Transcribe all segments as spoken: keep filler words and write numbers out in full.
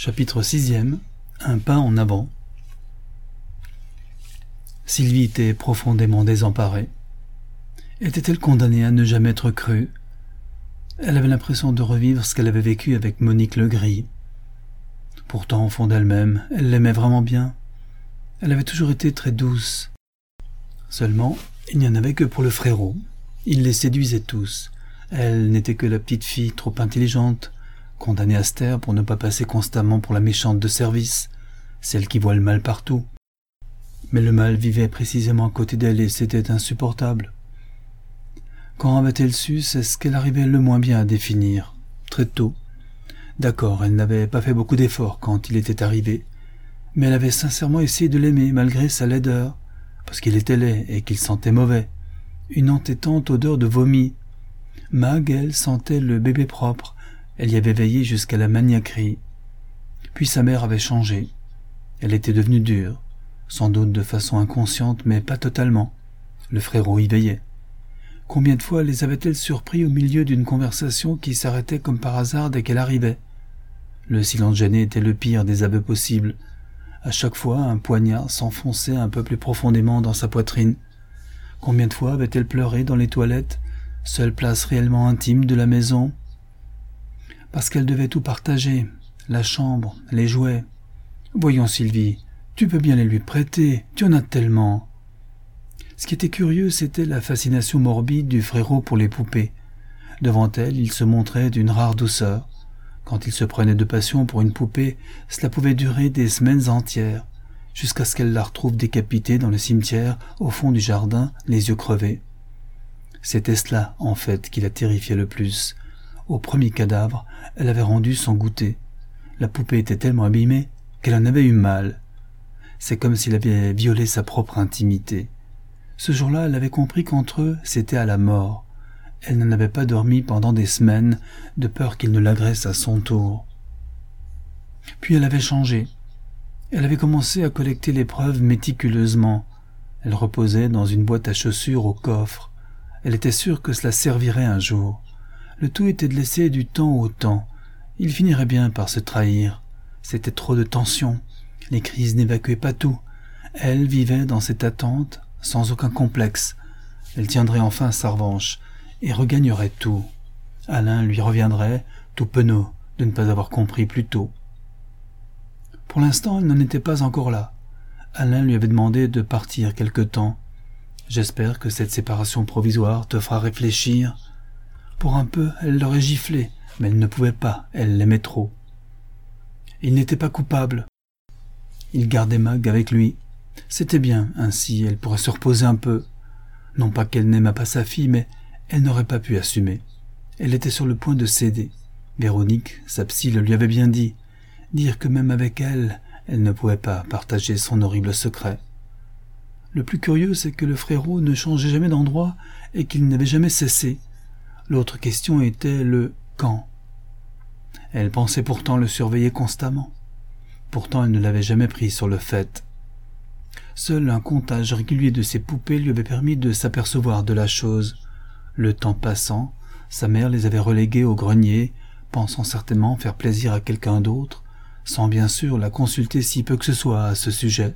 Chapitre sixième. Un pas en avant. Sylvie était profondément désemparée. Était-elle condamnée à ne jamais être crue? Elle avait l'impression de revivre ce qu'elle avait vécu avec Monique Legris. Pourtant, au fond d'elle-même, elle l'aimait vraiment bien. Elle avait toujours été très douce. Seulement, il n'y en avait que pour le frérot. Il les séduisait tous. Elle n'était que la petite fille trop intelligente, condamnée à se taire pour ne pas passer constamment pour la méchante de service, celle qui voit le mal partout. Mais le mal vivait précisément à côté d'elle et c'était insupportable. Quand avait-elle su, c'est ce qu'elle arrivait le moins bien à définir, très tôt. D'accord, elle n'avait pas fait beaucoup d'efforts quand il était arrivé, mais elle avait sincèrement essayé de l'aimer malgré sa laideur, parce qu'il était laid et qu'il sentait mauvais, une entêtante odeur de vomi. Mag, elle, sentait le bébé propre, elle y avait veillé jusqu'à la maniaquerie. Puis sa mère avait changé. Elle était devenue dure, sans doute de façon inconsciente, mais pas totalement. Le frérot y veillait. Combien de fois les avait-elle surpris au milieu d'une conversation qui s'arrêtait comme par hasard dès qu'elle arrivait? Le silence gêné était le pire des aveux possibles. À chaque fois, un poignard s'enfonçait un peu plus profondément dans sa poitrine. Combien de fois avait-elle pleuré dans les toilettes, seule place réellement intime de la maison? Parce qu'elle devait tout partager, la chambre, les jouets. Voyons Sylvie, tu peux bien les lui prêter, tu en as tellement. Ce qui était curieux, c'était la fascination morbide du frérot pour les poupées. Devant elle, il se montrait d'une rare douceur. Quand il se prenait de passion pour une poupée, cela pouvait durer des semaines entières, jusqu'à ce qu'elle la retrouve décapitée dans le cimetière, au fond du jardin, les yeux crevés. C'était cela, en fait, qui la terrifiait le plus. Au premier cadavre, elle avait rendu son goûter. La poupée était tellement abîmée qu'elle en avait eu mal. C'est comme s'il avait violé sa propre intimité. Ce jour-là, elle avait compris qu'entre eux, c'était à la mort. Elle n'en avait pas dormi pendant des semaines, de peur qu'il ne l'agresse à son tour. Puis elle avait changé. Elle avait commencé à collecter les preuves méticuleusement. Elle reposait dans une boîte à chaussures au coffre. Elle était sûre que cela servirait un jour. Le tout était de laisser du temps au temps. Il finirait bien par se trahir. C'était trop de tension. Les crises n'évacuaient pas tout. Elle vivait dans cette attente, sans aucun complexe. Elle tiendrait enfin sa revanche et regagnerait tout. Alain lui reviendrait, tout penaud, de ne pas avoir compris plus tôt. Pour l'instant, elle n'en était pas encore là. Alain lui avait demandé de partir quelque temps. « J'espère que cette séparation provisoire te fera réfléchir. » Pour un peu, elle l'aurait giflé, mais elle ne pouvait pas, elle l'aimait trop. Il n'était pas coupable. Il gardait Mag avec lui. C'était bien, ainsi elle pourrait se reposer un peu. Non pas qu'elle n'aimât pas sa fille, mais elle n'aurait pas pu assumer. Elle était sur le point de céder. Véronique, sa psy, le lui avait bien dit. Dire que même avec elle, elle ne pouvait pas partager son horrible secret. Le plus curieux, c'est que le frérot ne changeait jamais d'endroit et qu'il n'avait jamais cessé. L'autre question était le « quand ». Elle pensait pourtant le surveiller constamment. Pourtant, elle ne l'avait jamais pris sur le fait. Seul un comptage régulier de ses poupées lui avait permis de s'apercevoir de la chose. Le temps passant, sa mère les avait reléguées au grenier, pensant certainement faire plaisir à quelqu'un d'autre, sans bien sûr la consulter si peu que ce soit à ce sujet.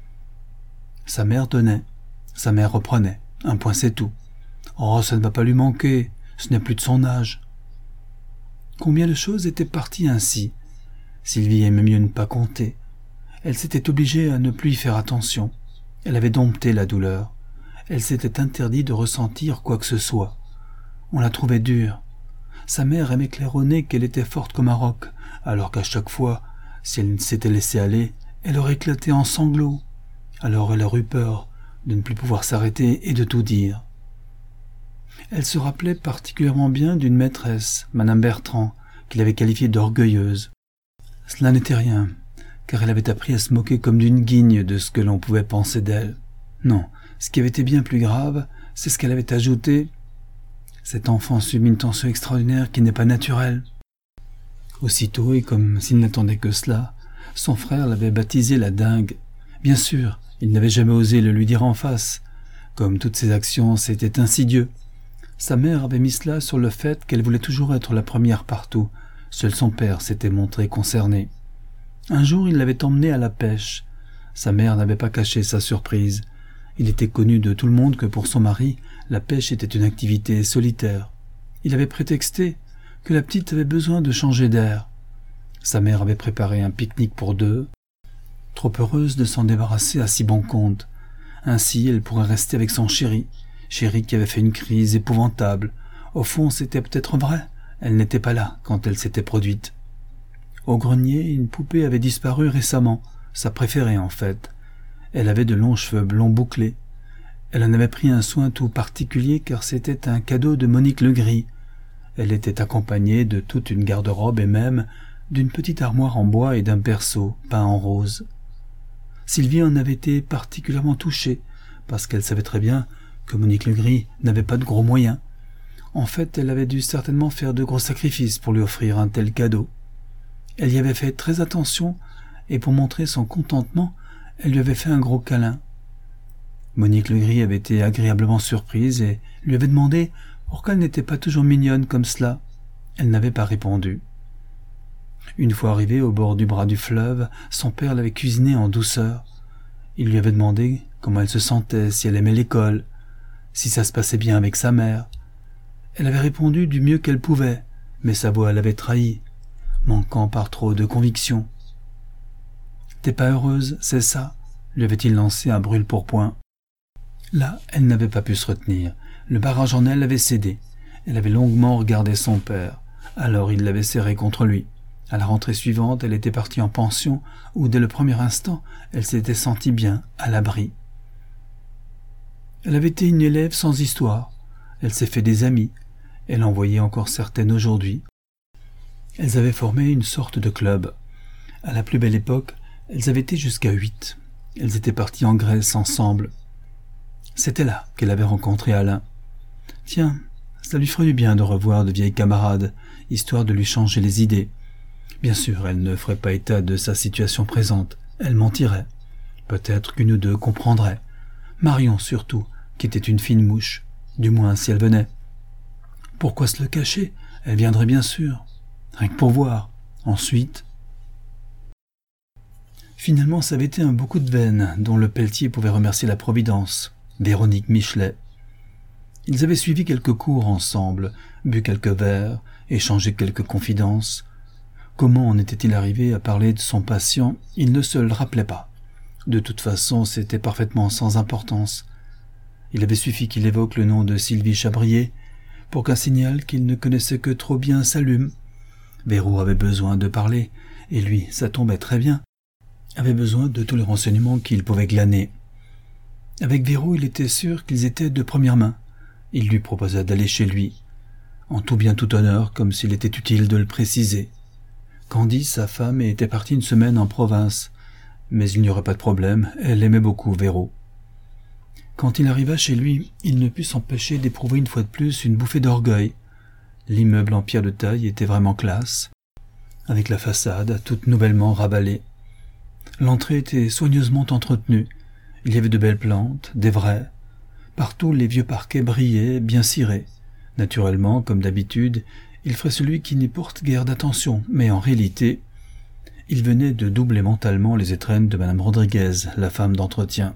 Sa mère donnait, sa mère reprenait, un point c'est tout. Oh, ça ne va pas lui manquer, ce n'est plus de son âge. Combien de choses étaient parties ainsi? Sylvie aimait mieux ne pas compter. Elle s'était obligée à ne plus y faire attention. Elle avait dompté la douleur. Elle s'était interdit de ressentir quoi que ce soit. On la trouvait dure. Sa mère aimait claironner qu'elle était forte comme un roc, alors qu'à chaque fois, si elle s'était laissée aller, elle aurait éclaté en sanglots. Alors elle aurait eu peur de ne plus pouvoir s'arrêter et de tout dire. Elle se rappelait particulièrement bien d'une maîtresse, Madame Bertrand, qu'il avait qualifiée d'orgueilleuse. Cela n'était rien, car elle avait appris à se moquer comme d'une guigne de ce que l'on pouvait penser d'elle. Non, ce qui avait été bien plus grave, c'est ce qu'elle avait ajouté. Cet enfant subit une tension extraordinaire qui n'est pas naturelle. Aussitôt, et comme s'il n'attendait que cela, son frère l'avait baptisée la dingue. Bien sûr, il n'avait jamais osé le lui dire en face. Comme toutes ses actions, c'était insidieux. Sa mère avait mis cela sur le fait qu'elle voulait toujours être la première partout. Seul son père s'était montré concerné. Un jour, il l'avait emmené à la pêche. Sa mère n'avait pas caché sa surprise. Il était connu de tout le monde que pour son mari, la pêche était une activité solitaire. Il avait prétexté que la petite avait besoin de changer d'air. Sa mère avait préparé un pique-nique pour deux, trop heureuse de s'en débarrasser à si bon compte. Ainsi, elle pourrait rester avec son chéri, chéri qui avait fait une crise épouvantable. Au fond, c'était peut-être vrai, elle n'était pas là quand elle s'était produite. Au grenier, une poupée avait disparu récemment, sa préférée en fait. Elle avait de longs cheveux blonds bouclés. Elle en avait pris un soin tout particulier car c'était un cadeau de Monique Legris. Elle était accompagnée de toute une garde-robe et même d'une petite armoire en bois et d'un berceau peint en rose. Sylvie en avait été particulièrement touchée parce qu'elle savait très bien que Monique Legris n'avait pas de gros moyens. En fait, elle avait dû certainement faire de gros sacrifices pour lui offrir un tel cadeau. Elle y avait fait très attention et pour montrer son contentement, elle lui avait fait un gros câlin. Monique Legris avait été agréablement surprise et lui avait demandé pourquoi elle n'était pas toujours mignonne comme cela. Elle n'avait pas répondu. Une fois arrivée au bord du bras du fleuve, son père l'avait cuisinée en douceur. Il lui avait demandé comment elle se sentait, si elle aimait l'école, si ça se passait bien avec sa mère. Elle avait répondu du mieux qu'elle pouvait, mais sa voix l'avait trahi, manquant par trop de conviction. « T'es pas heureuse, c'est ça ?» lui avait-il lancé à brûle-pourpoint. Là, elle n'avait pas pu se retenir. Le barrage en elle avait cédé. Elle avait longuement regardé son père. Alors il l'avait serré contre lui. À la rentrée suivante, elle était partie en pension, où dès le premier instant, elle s'était sentie bien, à l'abri. Elle avait été une élève sans histoire. Elle s'est fait des amis. Elle en voyait encore certaines aujourd'hui. Elles avaient formé une sorte de club. À la plus belle époque, elles avaient été jusqu'à huit. Elles étaient parties en Grèce ensemble. C'était là qu'elle avait rencontré Alain. Tiens, ça lui ferait du bien de revoir de vieilles camarades, histoire de lui changer les idées. Bien sûr, elle ne ferait pas état de sa situation présente. Elle mentirait. Peut-être qu'une ou deux comprendrait. Marion surtout, qui était une fine mouche. Du moins si elle venait. Pourquoi se le cacher? Elle viendrait bien sûr. Rien que pour voir. Ensuite... Finalement, ça avait été un beau coup de veine, dont le Pelletier pouvait remercier la Providence. Véronique Michelet. Ils avaient suivi quelques cours ensemble, bu quelques verres, échangé quelques confidences. Comment en était-il arrivé à parler de son patient? Il ne se le rappelait pas. De toute façon, c'était parfaitement sans importance. Il avait suffi qu'il évoque le nom de Sylvie Chabrier pour qu'un signal qu'il ne connaissait que trop bien s'allume. Véro avait besoin de parler, et lui, ça tombait très bien, avait besoin de tous les renseignements qu'il pouvait glaner. Avec Véro, il était sûr qu'ils étaient de première main. Il lui proposa d'aller chez lui, en tout bien tout honneur, comme s'il était utile de le préciser. Candice, sa femme, était partie une semaine en province, mais il n'y aurait pas de problème, elle aimait beaucoup Véro. Quand il arriva chez lui, il ne put s'empêcher d'éprouver une fois de plus une bouffée d'orgueil. L'immeuble en pierre de taille était vraiment classe, avec la façade toute nouvellement raballée. L'entrée était soigneusement entretenue. Il y avait de belles plantes, des vraies. Partout, les vieux parquets brillaient, bien cirés. Naturellement, comme d'habitude, il ferait celui qui n'y porte guère d'attention, mais en réalité, il venait de doubler mentalement les étrennes de Madame Rodriguez, la femme d'entretien.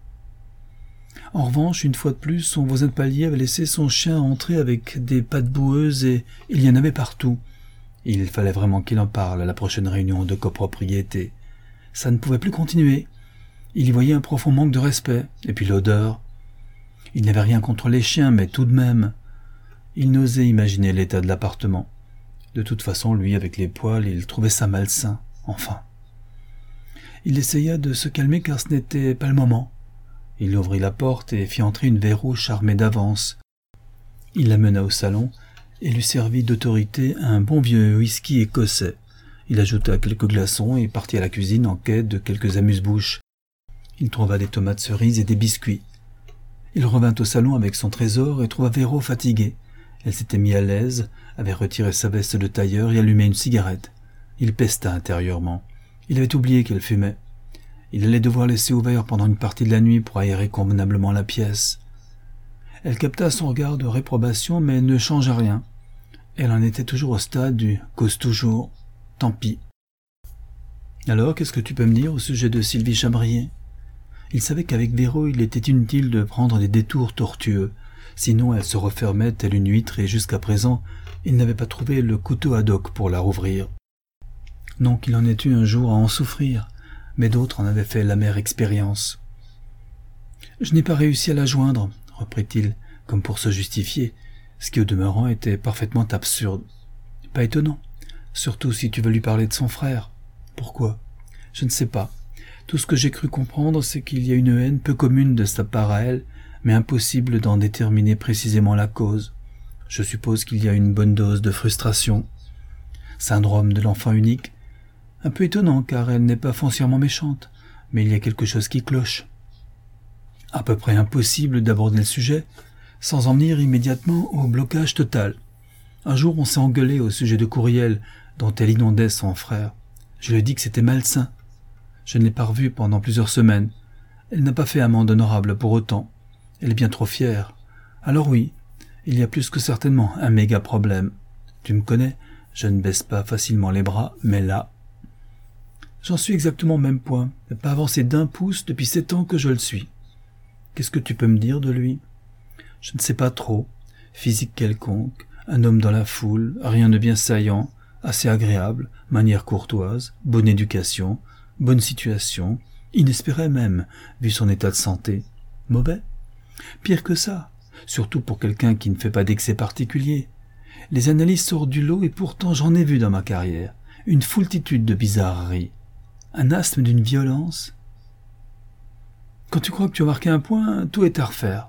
En revanche, une fois de plus, son voisin de palier avait laissé son chien entrer avec des pattes boueuses et il y en avait partout. Il fallait vraiment qu'il en parle à la prochaine réunion de copropriété. Ça ne pouvait plus continuer. Il y voyait un profond manque de respect, et puis l'odeur. Il n'avait rien contre les chiens, mais tout de même. Il n'osait imaginer l'état de l'appartement. De toute façon, lui, avec les poils, il trouvait ça malsain, enfin. Il essaya de se calmer car ce n'était pas le moment. Il ouvrit la porte et fit entrer une Véro charmée d'avance. Il la mena au salon et lui servit d'autorité un bon vieux whisky écossais. Il ajouta quelques glaçons et partit à la cuisine en quête de quelques amuse-bouches. Il trouva des tomates cerises et des biscuits. Il revint au salon avec son trésor et trouva Véro fatiguée. Elle s'était mise à l'aise, avait retiré sa veste de tailleur et allumé une cigarette. Il pesta intérieurement. Il avait oublié qu'elle fumait. Il allait devoir laisser ouvert pendant une partie de la nuit pour aérer convenablement la pièce. Elle capta son regard de réprobation, mais ne changea rien. Elle en était toujours au stade du « cause toujours ». Tant pis. Alors, qu'est-ce que tu peux me dire au sujet de Sylvie Chabrier? Il savait qu'avec Véro, il était inutile de prendre des détours tortueux, sinon elle se refermait telle une huître et jusqu'à présent, il n'avait pas trouvé le couteau ad hoc pour la rouvrir. Non qu'il en ait eu un jour à en souffrir, mais d'autres en avaient fait l'amère expérience. « Je n'ai pas réussi à la joindre, » reprit-il, comme pour se justifier, ce qui au demeurant était parfaitement absurde. « Pas étonnant, surtout si tu veux lui parler de son frère. Pourquoi? Je ne sais pas. Tout ce que j'ai cru comprendre, c'est qu'il y a une haine peu commune de sa part à elle, mais impossible d'en déterminer précisément la cause. Je suppose qu'il y a une bonne dose de frustration. Syndrome de l'enfant unique. Un peu étonnant, car elle n'est pas foncièrement méchante, mais il y a quelque chose qui cloche. À peu près impossible d'aborder le sujet sans en venir immédiatement au blocage total. Un jour, on s'est engueulé au sujet de Courriel, dont elle inondait son frère. Je lui ai dit que c'était malsain. Je ne l'ai pas revue pendant plusieurs semaines. Elle n'a pas fait amende honorable pour autant. Elle est bien trop fière. Alors oui, il y a plus que certainement un méga problème. Tu me connais, je ne baisse pas facilement les bras, mais là... J'en suis exactement au même point, pas avancé d'un pouce depuis sept ans que je le suis. Qu'est-ce que tu peux me dire de lui? Je ne sais pas trop. Physique quelconque, un homme dans la foule, rien de bien saillant, assez agréable, manière courtoise, bonne éducation, bonne situation, inespéré même, vu son état de santé. Mauvais? Pire que ça, surtout pour quelqu'un qui ne fait pas d'excès particulier. Les analyses sortent du lot et pourtant j'en ai vu dans ma carrière, une foultitude de bizarreries. Un asthme d'une violence. Quand tu crois que tu as marqué un point, tout est à refaire.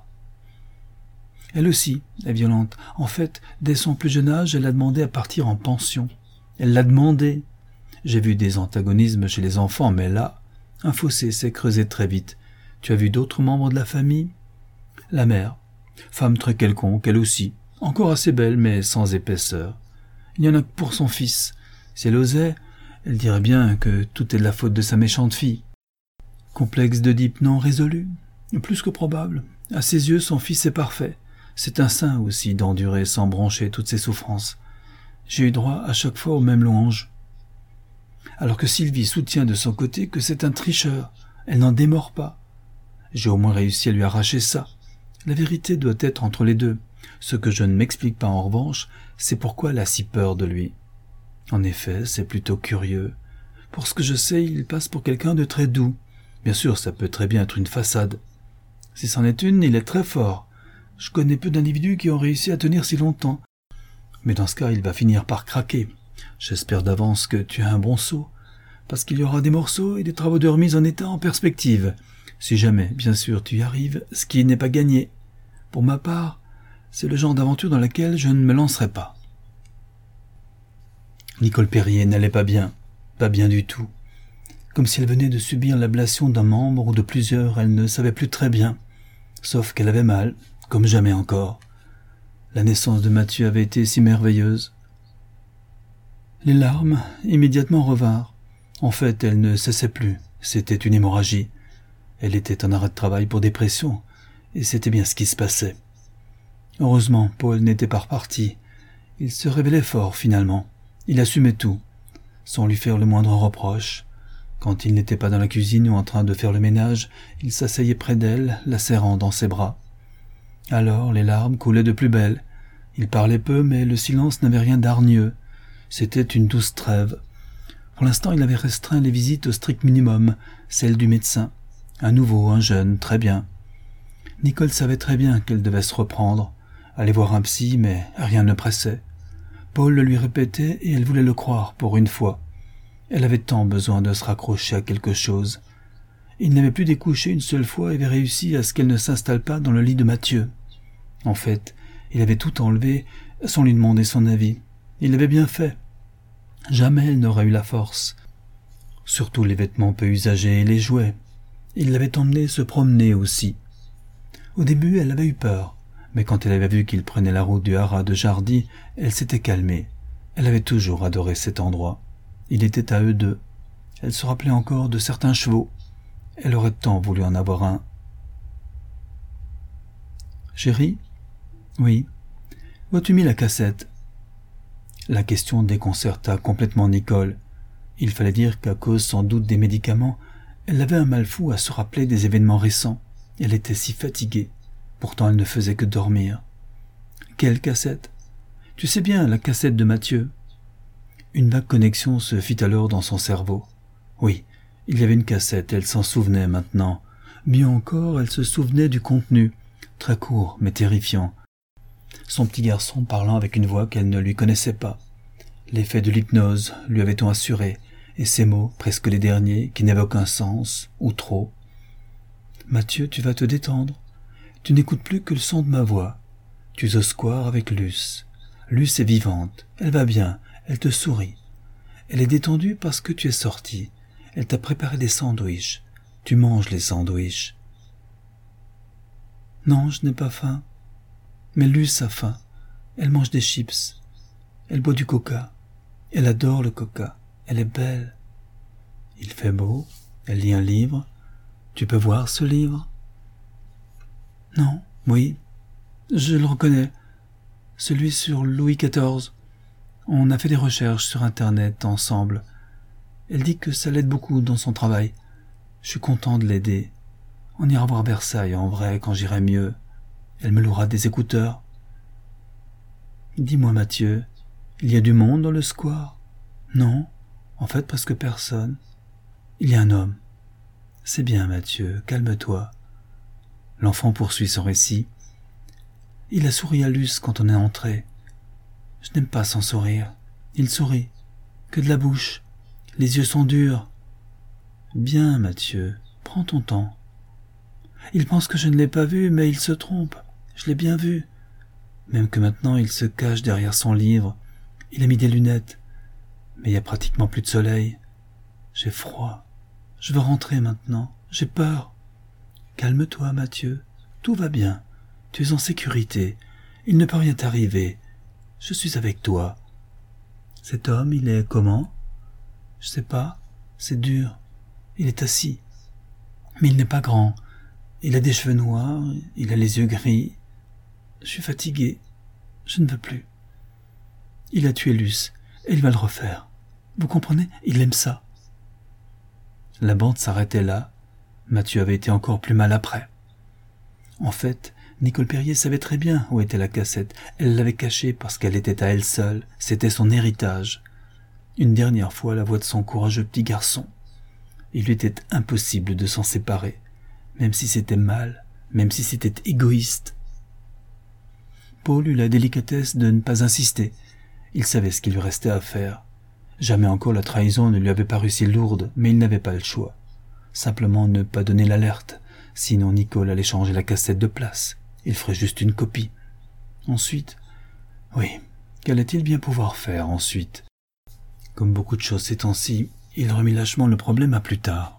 Elle aussi est violente. En fait, dès son plus jeune âge, elle a demandé à partir en pension. Elle l'a demandé. J'ai vu des antagonismes chez les enfants, mais là, un fossé s'est creusé très vite. Tu as vu d'autres membres de la famille? La mère, femme très quelconque, elle aussi, encore assez belle, mais sans épaisseur. Il n'y en a que pour son fils. Si elle osait, elle dirait bien que tout est de la faute de sa méchante fille. Complexe d'Oedipe non résolu? Plus que probable. À ses yeux, son fils est parfait. C'est un saint aussi d'endurer sans broncher toutes ses souffrances. J'ai eu droit à chaque fois aux mêmes louanges. Alors que Sylvie soutient de son côté que c'est un tricheur. Elle n'en démord pas. J'ai au moins réussi à lui arracher ça. La vérité doit être entre les deux. Ce que je ne m'explique pas en revanche, c'est pourquoi elle a si peur de lui. En effet, c'est plutôt curieux. Pour ce que je sais, il passe pour quelqu'un de très doux. Bien sûr, ça peut très bien être une façade. Si c'en est une, il est très fort. Je connais peu d'individus qui ont réussi à tenir si longtemps. Mais dans ce cas, il va finir par craquer. J'espère d'avance que tu as un bon seau, parce qu'il y aura des morceaux et des travaux de remise en état en perspective. Si jamais, bien sûr, tu y arrives, ce qui n'est pas gagné. Pour ma part, c'est le genre d'aventure dans laquelle je ne me lancerai pas. Nicole Perrier n'allait pas bien, pas bien du tout. Comme si elle venait de subir l'ablation d'un membre ou de plusieurs, elle ne savait plus très bien. Sauf qu'elle avait mal, comme jamais encore. La naissance de Mathieu avait été si merveilleuse. Les larmes immédiatement revinrent. En fait, elle ne cessait plus. C'était une hémorragie. Elle était en arrêt de travail pour dépression, et c'était bien ce qui se passait. Heureusement, Paul n'était pas reparti. Il se révélait fort, finalement. Il assumait tout, sans lui faire le moindre reproche. Quand il n'était pas dans la cuisine ou en train de faire le ménage, il s'asseyait près d'elle, la serrant dans ses bras. Alors les larmes coulaient de plus belle. Il parlait peu, mais le silence n'avait rien d'hargneux. C'était une douce trêve. Pour l'instant, il avait restreint les visites au strict minimum, celles du médecin. Un nouveau, un jeune, très bien. Nicole savait très bien qu'elle devait se reprendre, aller voir un psy, mais rien ne pressait. Paul le lui répétait et elle voulait le croire pour une fois. Elle avait tant besoin de se raccrocher à quelque chose. Il n'avait plus découché une seule fois et avait réussi à ce qu'elle ne s'installe pas dans le lit de Mathieu. En fait, il avait tout enlevé sans lui demander son avis. Il l'avait bien fait. Jamais elle n'aurait eu la force. Surtout les vêtements peu usagés et les jouets. Il l'avait emmené se promener aussi. Au début, elle avait eu peur, mais quand elle avait vu qu'il prenait la route du haras de Jardy, elle s'était calmée. Elle avait toujours adoré cet endroit. Il était à eux deux. Elle se rappelait encore de certains chevaux. Elle aurait tant voulu en avoir un. « Chérie ? » ?»« Oui. Où as-tu mis la cassette ?» La question déconcerta complètement Nicole. Il fallait dire qu'à cause sans doute des médicaments, elle avait un mal fou à se rappeler des événements récents. Elle était si fatiguée. Pourtant elle ne faisait que dormir. Quelle cassette? Tu sais bien, la cassette de Mathieu. Une vague connexion se fit alors dans son cerveau. Oui, il y avait une cassette, elle s'en souvenait maintenant. Mieux encore, elle se souvenait du contenu, très court mais terrifiant. Son petit garçon parlant avec une voix qu'elle ne lui connaissait pas. L'effet de l'hypnose, lui avait-on assuré, et ces mots, presque les derniers, qui n'avaient aucun sens, ou trop. « Mathieu, tu vas te détendre. Tu n'écoutes plus que le son de ma voix. Tu es au square avec Luce. Luce est vivante, elle va bien, elle te sourit. Elle est détendue parce que tu es sorti. Elle t'a préparé des sandwichs. Tu manges les sandwichs. »« Non, je n'ai pas faim. Mais Luce a faim. Elle mange des chips. Elle boit du coca. Elle adore le coca. Elle est belle. Il fait beau. Elle lit un livre. Tu peux voir ce livre? »« Non, oui, je le reconnais. Celui sur Louis quatorze. On a fait des recherches sur Internet ensemble. Elle dit que ça l'aide beaucoup dans son travail. Je suis content de l'aider. On ira voir Versailles en vrai quand j'irai mieux. Elle me louera des écouteurs. Dis-moi, Mathieu, il y a du monde dans le square? Non, en fait presque personne. Il y a un homme. C'est bien, Mathieu, calme-toi. L'enfant poursuit son récit. Il a souri à Luce quand on est entré. Je n'aime pas son sourire. Il sourit. Que de la bouche. Les yeux sont durs. Bien, Mathieu, prends ton temps. Il pense que je ne l'ai pas vu, mais il se trompe. Je l'ai bien vu. Même que maintenant il se cache derrière son livre. Il a mis des lunettes. Mais il y a pratiquement plus de soleil. J'ai froid. Je veux rentrer maintenant. J'ai peur. Calme-toi, Mathieu. Tout va bien. Tu es en sécurité. Il ne peut rien t'arriver. Je suis avec toi. Cet homme, il est comment? Je sais pas. C'est dur. Il est assis. Mais il n'est pas grand. Il a des cheveux noirs. Il a les yeux gris. Je suis fatigué. Je ne veux plus. Il a tué Luce. Et il va le refaire. Vous comprenez? Il aime ça. La bande s'arrêtait là. Mathieu avait été encore plus mal après. En fait, Nicole Perrier savait très bien où était la cassette. Elle l'avait cachée parce qu'elle était à elle seule. C'était son héritage. Une dernière fois, la voix de son courageux petit garçon. Il lui était impossible de s'en séparer, même si c'était mal, même si c'était égoïste. Paul eut la délicatesse de ne pas insister. Il savait ce qu'il lui restait à faire. Jamais encore la trahison ne lui avait paru si lourde, mais il n'avait pas le choix. Simplement ne pas donner l'alerte, sinon Nicole allait changer la cassette de place. Il ferait juste une copie. Ensuite, oui, qu'allait-il bien pouvoir faire ensuite? Comme beaucoup de choses ces temps-ci, il remit lâchement le problème à plus tard.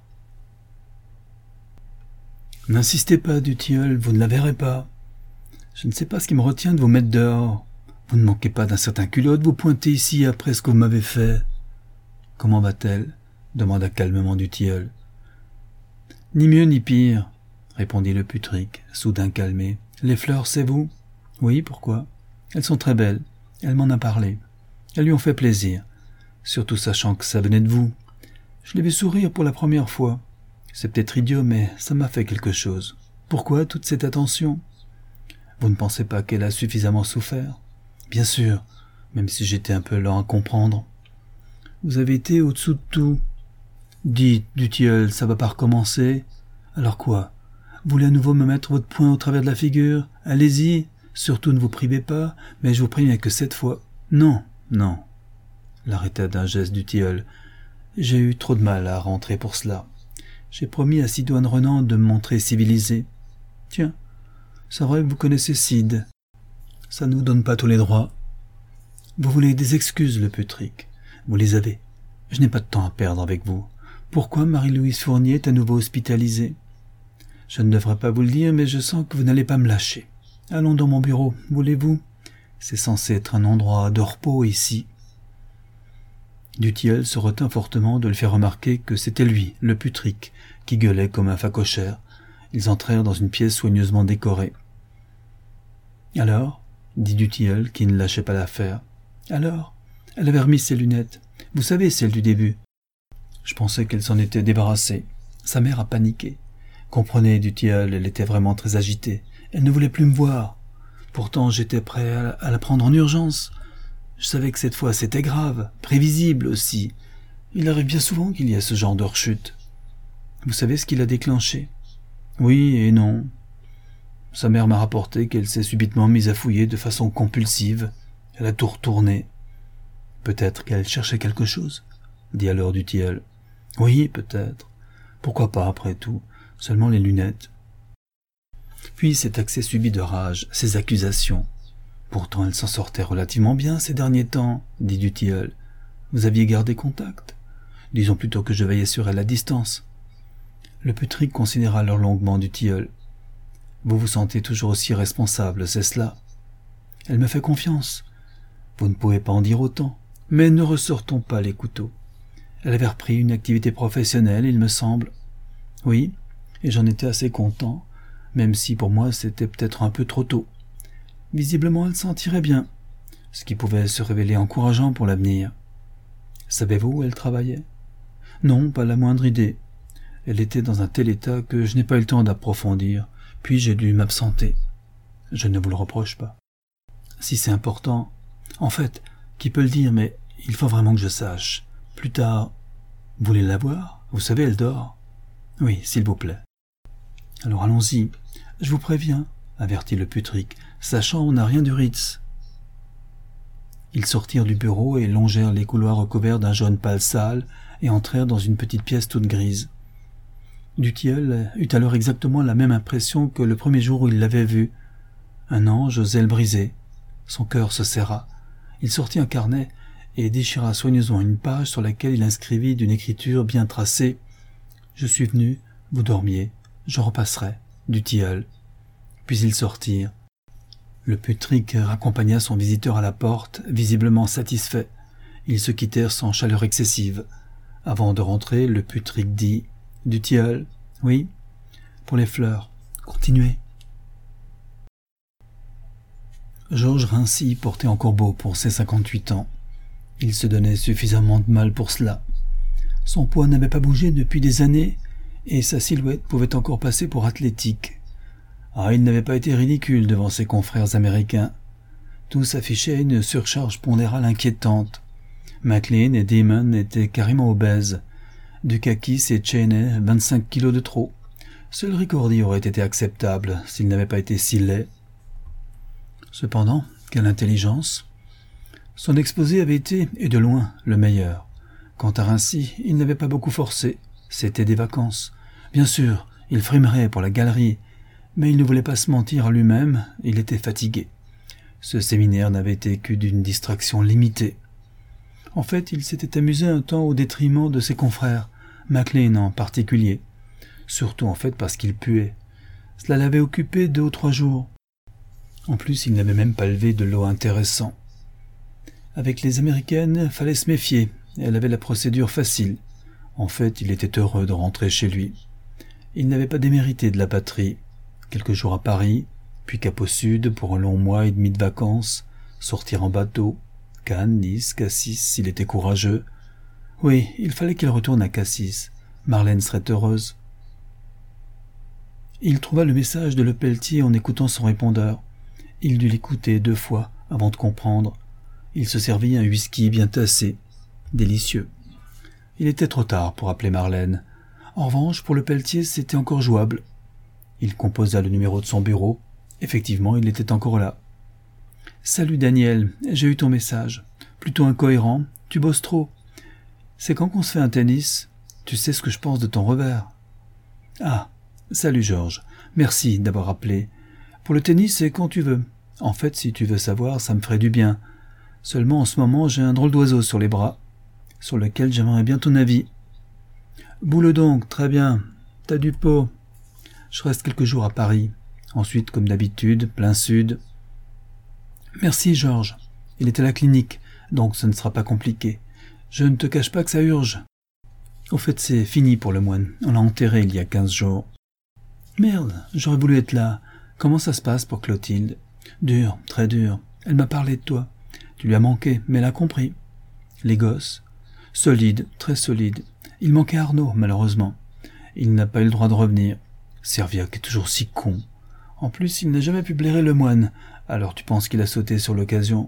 « N'insistez pas, du tilleul, vous ne la verrez pas. Je ne sais pas ce qui me retient de vous mettre dehors. Vous ne manquez pas d'un certain culot de vous pointer ici après ce que vous m'avez fait. »« Comment va-t-elle » demanda calmement du tilleul. « Ni mieux ni pire, » répondit le putrique, soudain calmé. « Les fleurs, c'est vous ?»« Oui, pourquoi ?»« Elles sont très belles. Elle m'en a parlé. Elles lui ont fait plaisir, surtout sachant que ça venait de vous. Je l'ai vu sourire pour la première fois. C'est peut-être idiot, mais ça m'a fait quelque chose. Pourquoi toute cette attention? Vous ne pensez pas qu'elle a suffisamment souffert? Bien sûr, même si j'étais un peu lent à comprendre. Vous avez été au-dessous de tout. Dites, du tilleul, ça va pas recommencer. Alors quoi? Vous voulez à nouveau me mettre votre poing au travers de la figure? Allez-y, surtout ne vous privez pas, mais je vous préviens que cette fois... Non, non, l'arrêta d'un geste du tilleul. J'ai eu trop de mal à rentrer pour cela. J'ai promis à Sidoine Renan de me montrer civilisé. Tiens, c'est vrai que vous connaissez Sid. Ça ne vous donne pas tous les droits. Vous voulez des excuses, le putrique. Vous les avez. Je n'ai pas de temps à perdre avec vous. Pourquoi Marie-Louise Fournier est à nouveau hospitalisée? Je ne devrais pas vous le dire, mais je sens que vous n'allez pas me lâcher. Allons dans mon bureau, voulez-vous? C'est censé être un endroit de repos ici. Du tilleul se retint fortement de le faire remarquer que c'était lui, le putrique, qui gueulait comme un phacochère. Ils entrèrent dans une pièce soigneusement décorée. « Alors ?» dit du tilleul, qui ne lâchait pas l'affaire. « Alors ?» Elle avait remis ses lunettes. Vous savez, celles du début. Je pensais qu'elle s'en était débarrassée. Sa mère a paniqué. Comprenez, du tilleul, elle était vraiment très agitée. Elle ne voulait plus me voir. Pourtant, j'étais prêt à, à la prendre en urgence. Je savais que cette fois, c'était grave, prévisible aussi. Il arrive bien souvent qu'il y ait ce genre de rechute. Vous savez ce qui l'a déclenché? Oui et non. Sa mère m'a rapporté qu'elle s'est subitement mise à fouiller de façon compulsive. Elle a tout retourné. Peut-être qu'elle cherchait quelque chose, dit alors du tilleul. Oui, peut-être. Pourquoi pas, après tout? Seulement les lunettes. Puis cet accès subit de rage, ces accusations. Pourtant, elle s'en sortait relativement bien ces derniers temps, dit du tilleul. Vous aviez gardé contact? Disons plutôt que je veillais sur elle à distance. Le putrique considéra alors longuement du tilleul. Vous vous sentez toujours aussi responsable, c'est cela? Elle me fait confiance. Vous ne pouvez pas en dire autant. Mais ne ressortons pas les couteaux. Elle avait repris une activité professionnelle, il me semble. Oui, et j'en étais assez content, même si pour moi c'était peut-être un peu trop tôt. Visiblement elle s'en tirait bien, ce qui pouvait se révéler encourageant pour l'avenir. Savez-vous où elle travaillait? Non, pas la moindre idée. Elle était dans un tel état que je n'ai pas eu le temps d'approfondir, puis j'ai dû m'absenter. Je ne vous le reproche pas. Si c'est important, en fait, qui peut le dire, mais il faut vraiment que je sache. Plus tard, vous voulez la voir? Vous savez, elle dort. Oui, s'il vous plaît. Alors allons-y. Je vous préviens, avertit le putrique. Sa chambre n'a rien du Ritz. Ils sortirent du bureau et longèrent les couloirs recouverts d'un jaune pâle sale et entrèrent dans une petite pièce toute grise. Du tilleul eut alors exactement la même impression que le premier jour où il l'avait vue. Un ange aux ailes brisées. Son cœur se serra. Il sortit un carnet et déchira soigneusement une page sur laquelle il inscrivit d'une écriture bien tracée « Je suis venu, vous dormiez, je repasserai, du tilleul. » Puis ils sortirent. Le putrique raccompagna son visiteur à la porte, visiblement satisfait. Ils se quittèrent sans chaleur excessive. Avant de rentrer, le putrique dit « Du tilleul, oui, pour les fleurs, continuez. » Georges Rincy portait encore beau pour ses cinquante-huit ans. Il se donnait suffisamment de mal pour cela. Son poids n'avait pas bougé depuis des années, et sa silhouette pouvait encore passer pour athlétique. Ah, il n'avait pas été ridicule devant ses confrères américains. Tous affichaient une surcharge pondérale inquiétante. McLean et Damon étaient carrément obèses. Dukakis et Cheney, vingt-cinq kilos de trop. Seul Ricordi aurait été acceptable s'il n'avait pas été si laid. Cependant, quelle intelligence! Son exposé avait été, et de loin, le meilleur. Quant à Rincy, il n'avait pas beaucoup forcé. C'était des vacances. Bien sûr, il frimerait pour la galerie, mais il ne voulait pas se mentir à lui-même, il était fatigué. Ce séminaire n'avait été que d'une distraction limitée. En fait, il s'était amusé un temps au détriment de ses confrères, McLean en particulier. Surtout en fait parce qu'il puait. Cela l'avait occupé deux ou trois jours. En plus, il n'avait même pas levé de lot intéressant. Avec les Américaines, fallait se méfier. Elle avait la procédure facile. En fait, il était heureux de rentrer chez lui. Il n'avait pas démérité de la patrie. Quelques jours à Paris, puis Cap au Sud pour un long mois et demi de vacances, sortir en bateau, Cannes, Nice, Cassis, s'il était courageux. Oui, il fallait qu'il retourne à Cassis. Marlène serait heureuse. Il trouva le message de Lepelletier en écoutant son répondeur. Il dut l'écouter deux fois avant de comprendre. Il se servit un whisky bien tassé, délicieux. Il était trop tard pour appeler Marlène. En revanche, pour Lepelletier, c'était encore jouable. Il composa le numéro de son bureau. Effectivement, il était encore là. « Salut Daniel, j'ai eu ton message. Plutôt incohérent, tu bosses trop. C'est quand qu'on se fait un tennis? Tu sais ce que je pense de ton revers. »« Ah, salut Georges, merci d'avoir appelé. Pour le tennis, c'est quand tu veux. En fait, si tu veux savoir, ça me ferait du bien. Seulement, en ce moment, j'ai un drôle d'oiseau sur les bras, sur lequel j'aimerais bien ton avis. »« Boule donc, très bien. T'as du pot. Je reste quelques jours à Paris. Ensuite, comme d'habitude, plein sud. »« Merci, Georges. Il est à la clinique, donc ce ne sera pas compliqué. Je ne te cache pas que ça urge. Au fait, c'est fini pour le moine. On l'a enterré il y a quinze jours. »« Merde, j'aurais voulu être là. Comment ça se passe pour Clotilde? »« Dur, très dur. Elle m'a parlé de toi. Tu lui as manqué, mais elle a compris. Les gosses? Solide, très solide. Il manquait Arnaud, malheureusement. Il n'a pas eu le droit de revenir. Serviac est toujours si con. En plus, il n'a jamais pu blairer le moine. Alors tu penses qu'il a sauté sur l'occasion?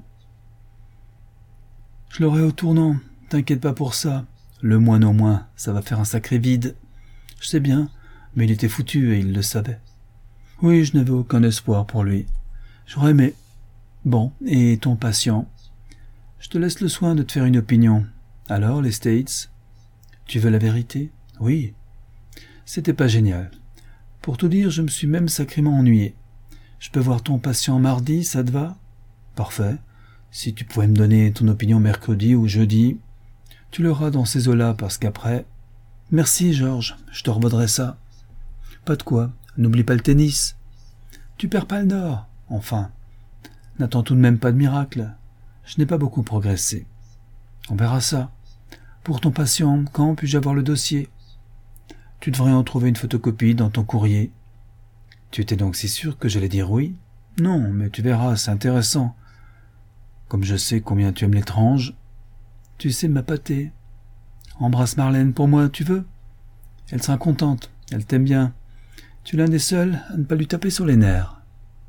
Je l'aurai au tournant. T'inquiète pas pour ça. Le moine au moins, ça va faire un sacré vide. Je sais bien, mais il était foutu et il le savait. Oui, je n'avais aucun espoir pour lui. J'aurais aimé. Bon, et ton patient? Je te laisse le soin de te faire une opinion. Alors, les States? Tu veux la vérité? Oui. C'était pas génial. Pour tout dire, je me suis même sacrément ennuyé. Je peux voir ton patient mardi, ça te va? Parfait. Si tu pouvais me donner ton opinion mercredi ou jeudi, tu l'auras dans ces eaux-là parce qu'après... Merci, Georges, je te revaudrai ça. Pas de quoi, n'oublie pas le tennis. Tu perds pas le nord, enfin. N'attends tout de même pas de miracle. Je n'ai pas beaucoup progressé. On verra ça. Pour ton patient, quand puis-je avoir le dossier? Tu devrais en trouver une photocopie dans ton courrier. Tu étais donc si sûr que j'allais dire oui? Non, mais tu verras, c'est intéressant. Comme je sais combien tu aimes l'étrange, tu sais m'appâter. Embrasse Marlène pour moi, tu veux? Elle sera contente, elle t'aime bien. Tu es l'un des seuls à ne pas lui taper sur les nerfs.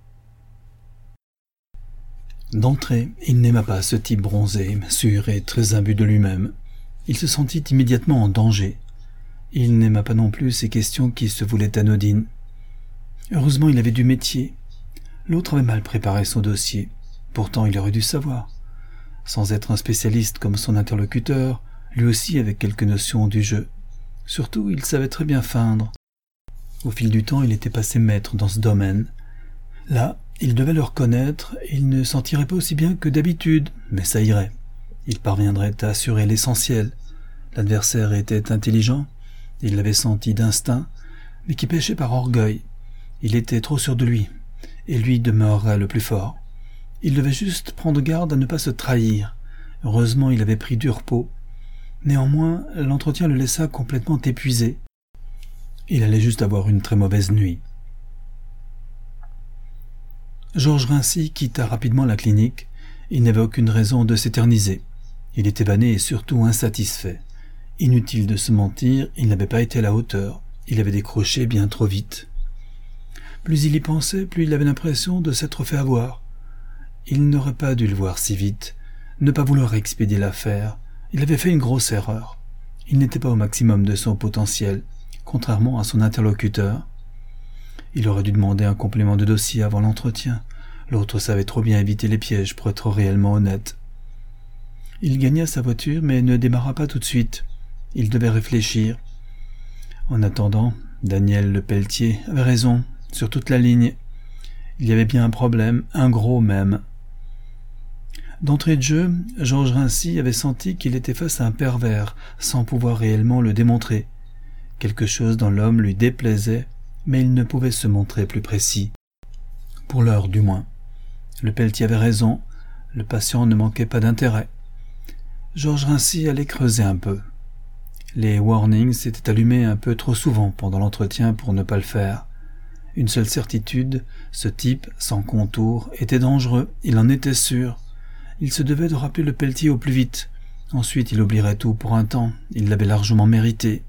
D'entrée, il n'aima pas ce type bronzé, sûr et très imbu de lui-même. Il se sentit immédiatement en danger. Il n'aima pas non plus ces questions qui se voulaient anodines. Heureusement, il avait du métier. L'autre avait mal préparé son dossier. Pourtant, il aurait dû savoir. Sans être un spécialiste comme son interlocuteur, lui aussi avait quelques notions du jeu. Surtout, il savait très bien feindre. Au fil du temps, il était passé maître dans ce domaine. Là, il devait le reconnaître, et il ne s'en tirait pas aussi bien que d'habitude, mais ça irait. Il parviendrait à assurer l'essentiel. L'adversaire était intelligent, il l'avait senti d'instinct, mais qui péchait par orgueil. Il était trop sûr de lui, et lui demeurerait le plus fort. Il devait juste prendre garde à ne pas se trahir. Heureusement, il avait pris du repos. Néanmoins, l'entretien le laissa complètement épuisé. Il allait juste avoir une très mauvaise nuit. Georges Rincy quitta rapidement la clinique. Il n'avait aucune raison de s'éterniser. Il était vanné et surtout insatisfait. Inutile de se mentir, il n'avait pas été à la hauteur. Il avait décroché bien trop vite. Plus il y pensait, plus il avait l'impression de s'être fait avoir. Il n'aurait pas dû le voir si vite, ne pas vouloir expédier l'affaire. Il avait fait une grosse erreur. Il n'était pas au maximum de son potentiel, contrairement à son interlocuteur. Il aurait dû demander un complément de dossier avant l'entretien. L'autre savait trop bien éviter les pièges pour être réellement honnête. Il gagna sa voiture, mais ne démarra pas tout de suite. Il devait réfléchir. En attendant, Daniel Lepelletier avait raison, sur toute la ligne. Il y avait bien un problème, un gros même. D'entrée de jeu, Georges Rincy avait senti qu'il était face à un pervers, sans pouvoir réellement le démontrer. Quelque chose dans l'homme lui déplaisait, mais il ne pouvait se montrer plus précis. Pour l'heure, du moins. Lepelletier avait raison, le patient ne manquait pas d'intérêt. Georges Rincy allait creuser un peu. Les warnings s'étaient allumés un peu trop souvent pendant l'entretien pour ne pas le faire. Une seule certitude, ce type, sans contour, était dangereux, il en était sûr. Il se devait de rappeler Lepelletier au plus vite. Ensuite, il oublierait tout pour un temps. Il l'avait largement mérité.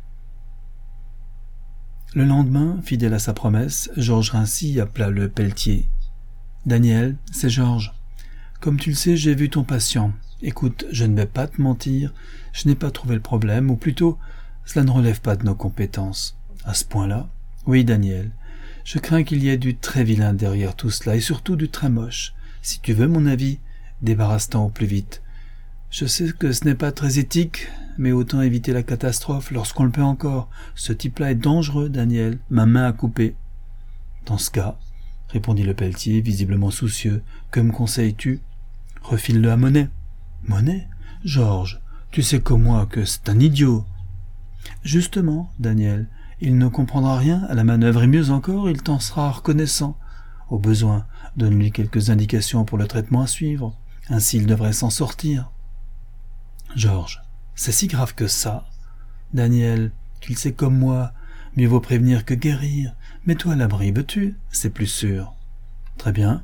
Le lendemain, fidèle à sa promesse, Georges Rincy appela Lepelletier. « Daniel, c'est Georges. Comme tu le sais, j'ai vu ton patient. Écoute, je ne vais pas te mentir, je n'ai pas trouvé le problème, ou plutôt, cela ne relève pas de nos compétences. À ce point-là, oui, Daniel, je crains qu'il y ait du très vilain derrière tout cela, et surtout du très moche. Si tu veux mon avis, débarrasse-t'en au plus vite. Je sais que ce n'est pas très éthique, mais autant éviter la catastrophe lorsqu'on le peut encore. Ce type-là est dangereux, Daniel, ma main à couper. Dans ce cas, répondit Lepelletier, visiblement soucieux, que me conseilles-tu? Refile-le à Monet. Monet? Georges, tu sais comme moi que c'est un idiot. Justement, Daniel, il ne comprendra rien à la manœuvre et mieux encore, il t'en sera reconnaissant. Au besoin, donne-lui quelques indications pour le traitement à suivre. Ainsi il devrait s'en sortir. Georges, c'est si grave que ça. Daniel, tu le sais comme moi, mieux vaut prévenir que guérir. Mets-toi à l'abri, veux-tu? C'est plus sûr. Très bien.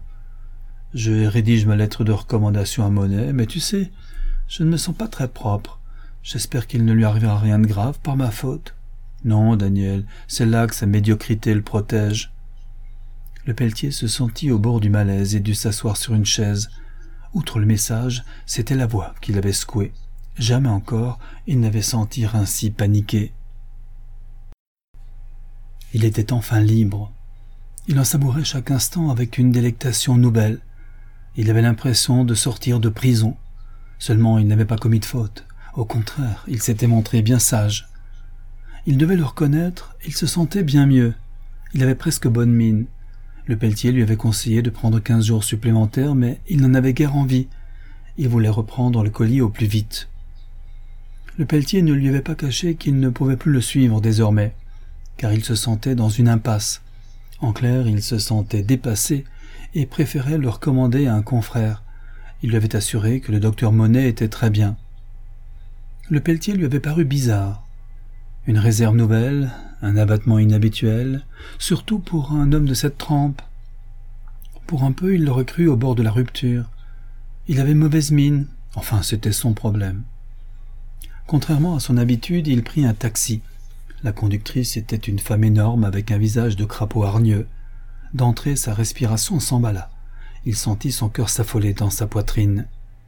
Je rédige ma lettre de recommandation à Monet, mais tu sais, je ne me sens pas très propre. J'espère qu'il ne lui arrivera rien de grave par ma faute. » »« Non, Daniel, c'est là que sa médiocrité le protège. » Le Pelletier se sentit au bord du malaise et dut s'asseoir sur une chaise. Outre le message, c'était la voix qui l'avait secoué. Jamais encore il n'avait senti ainsi paniqué. Il était enfin libre. Il en savourait chaque instant avec une délectation nouvelle. Il avait l'impression de sortir de prison. Seulement il n'avait pas commis de faute. Au contraire, il s'était montré bien sage. Il devait le reconnaître, il se sentait bien mieux. Il avait presque bonne mine. Le Pelletier lui avait conseillé de prendre quinze jours supplémentaires, mais il n'en avait guère envie. Il voulait reprendre le colis au plus vite. Le Pelletier ne lui avait pas caché qu'il ne pouvait plus le suivre désormais, car il se sentait dans une impasse. En clair, il se sentait dépassé et préférait le recommander à un confrère. Il lui avait assuré que le docteur Monet était très bien. Le Pelletier lui avait paru bizarre. Une réserve nouvelle, un abattement inhabituel, surtout pour un homme de cette trempe. Pour un peu, il l'aurait cru au bord de la rupture. Il avait mauvaise mine, enfin c'était son problème. Contrairement à son habitude, il prit un taxi. La conductrice était une femme énorme avec un visage de crapaud hargneux. D'entrée, sa respiration s'emballa. Il sentit son cœur s'affoler dans sa poitrine.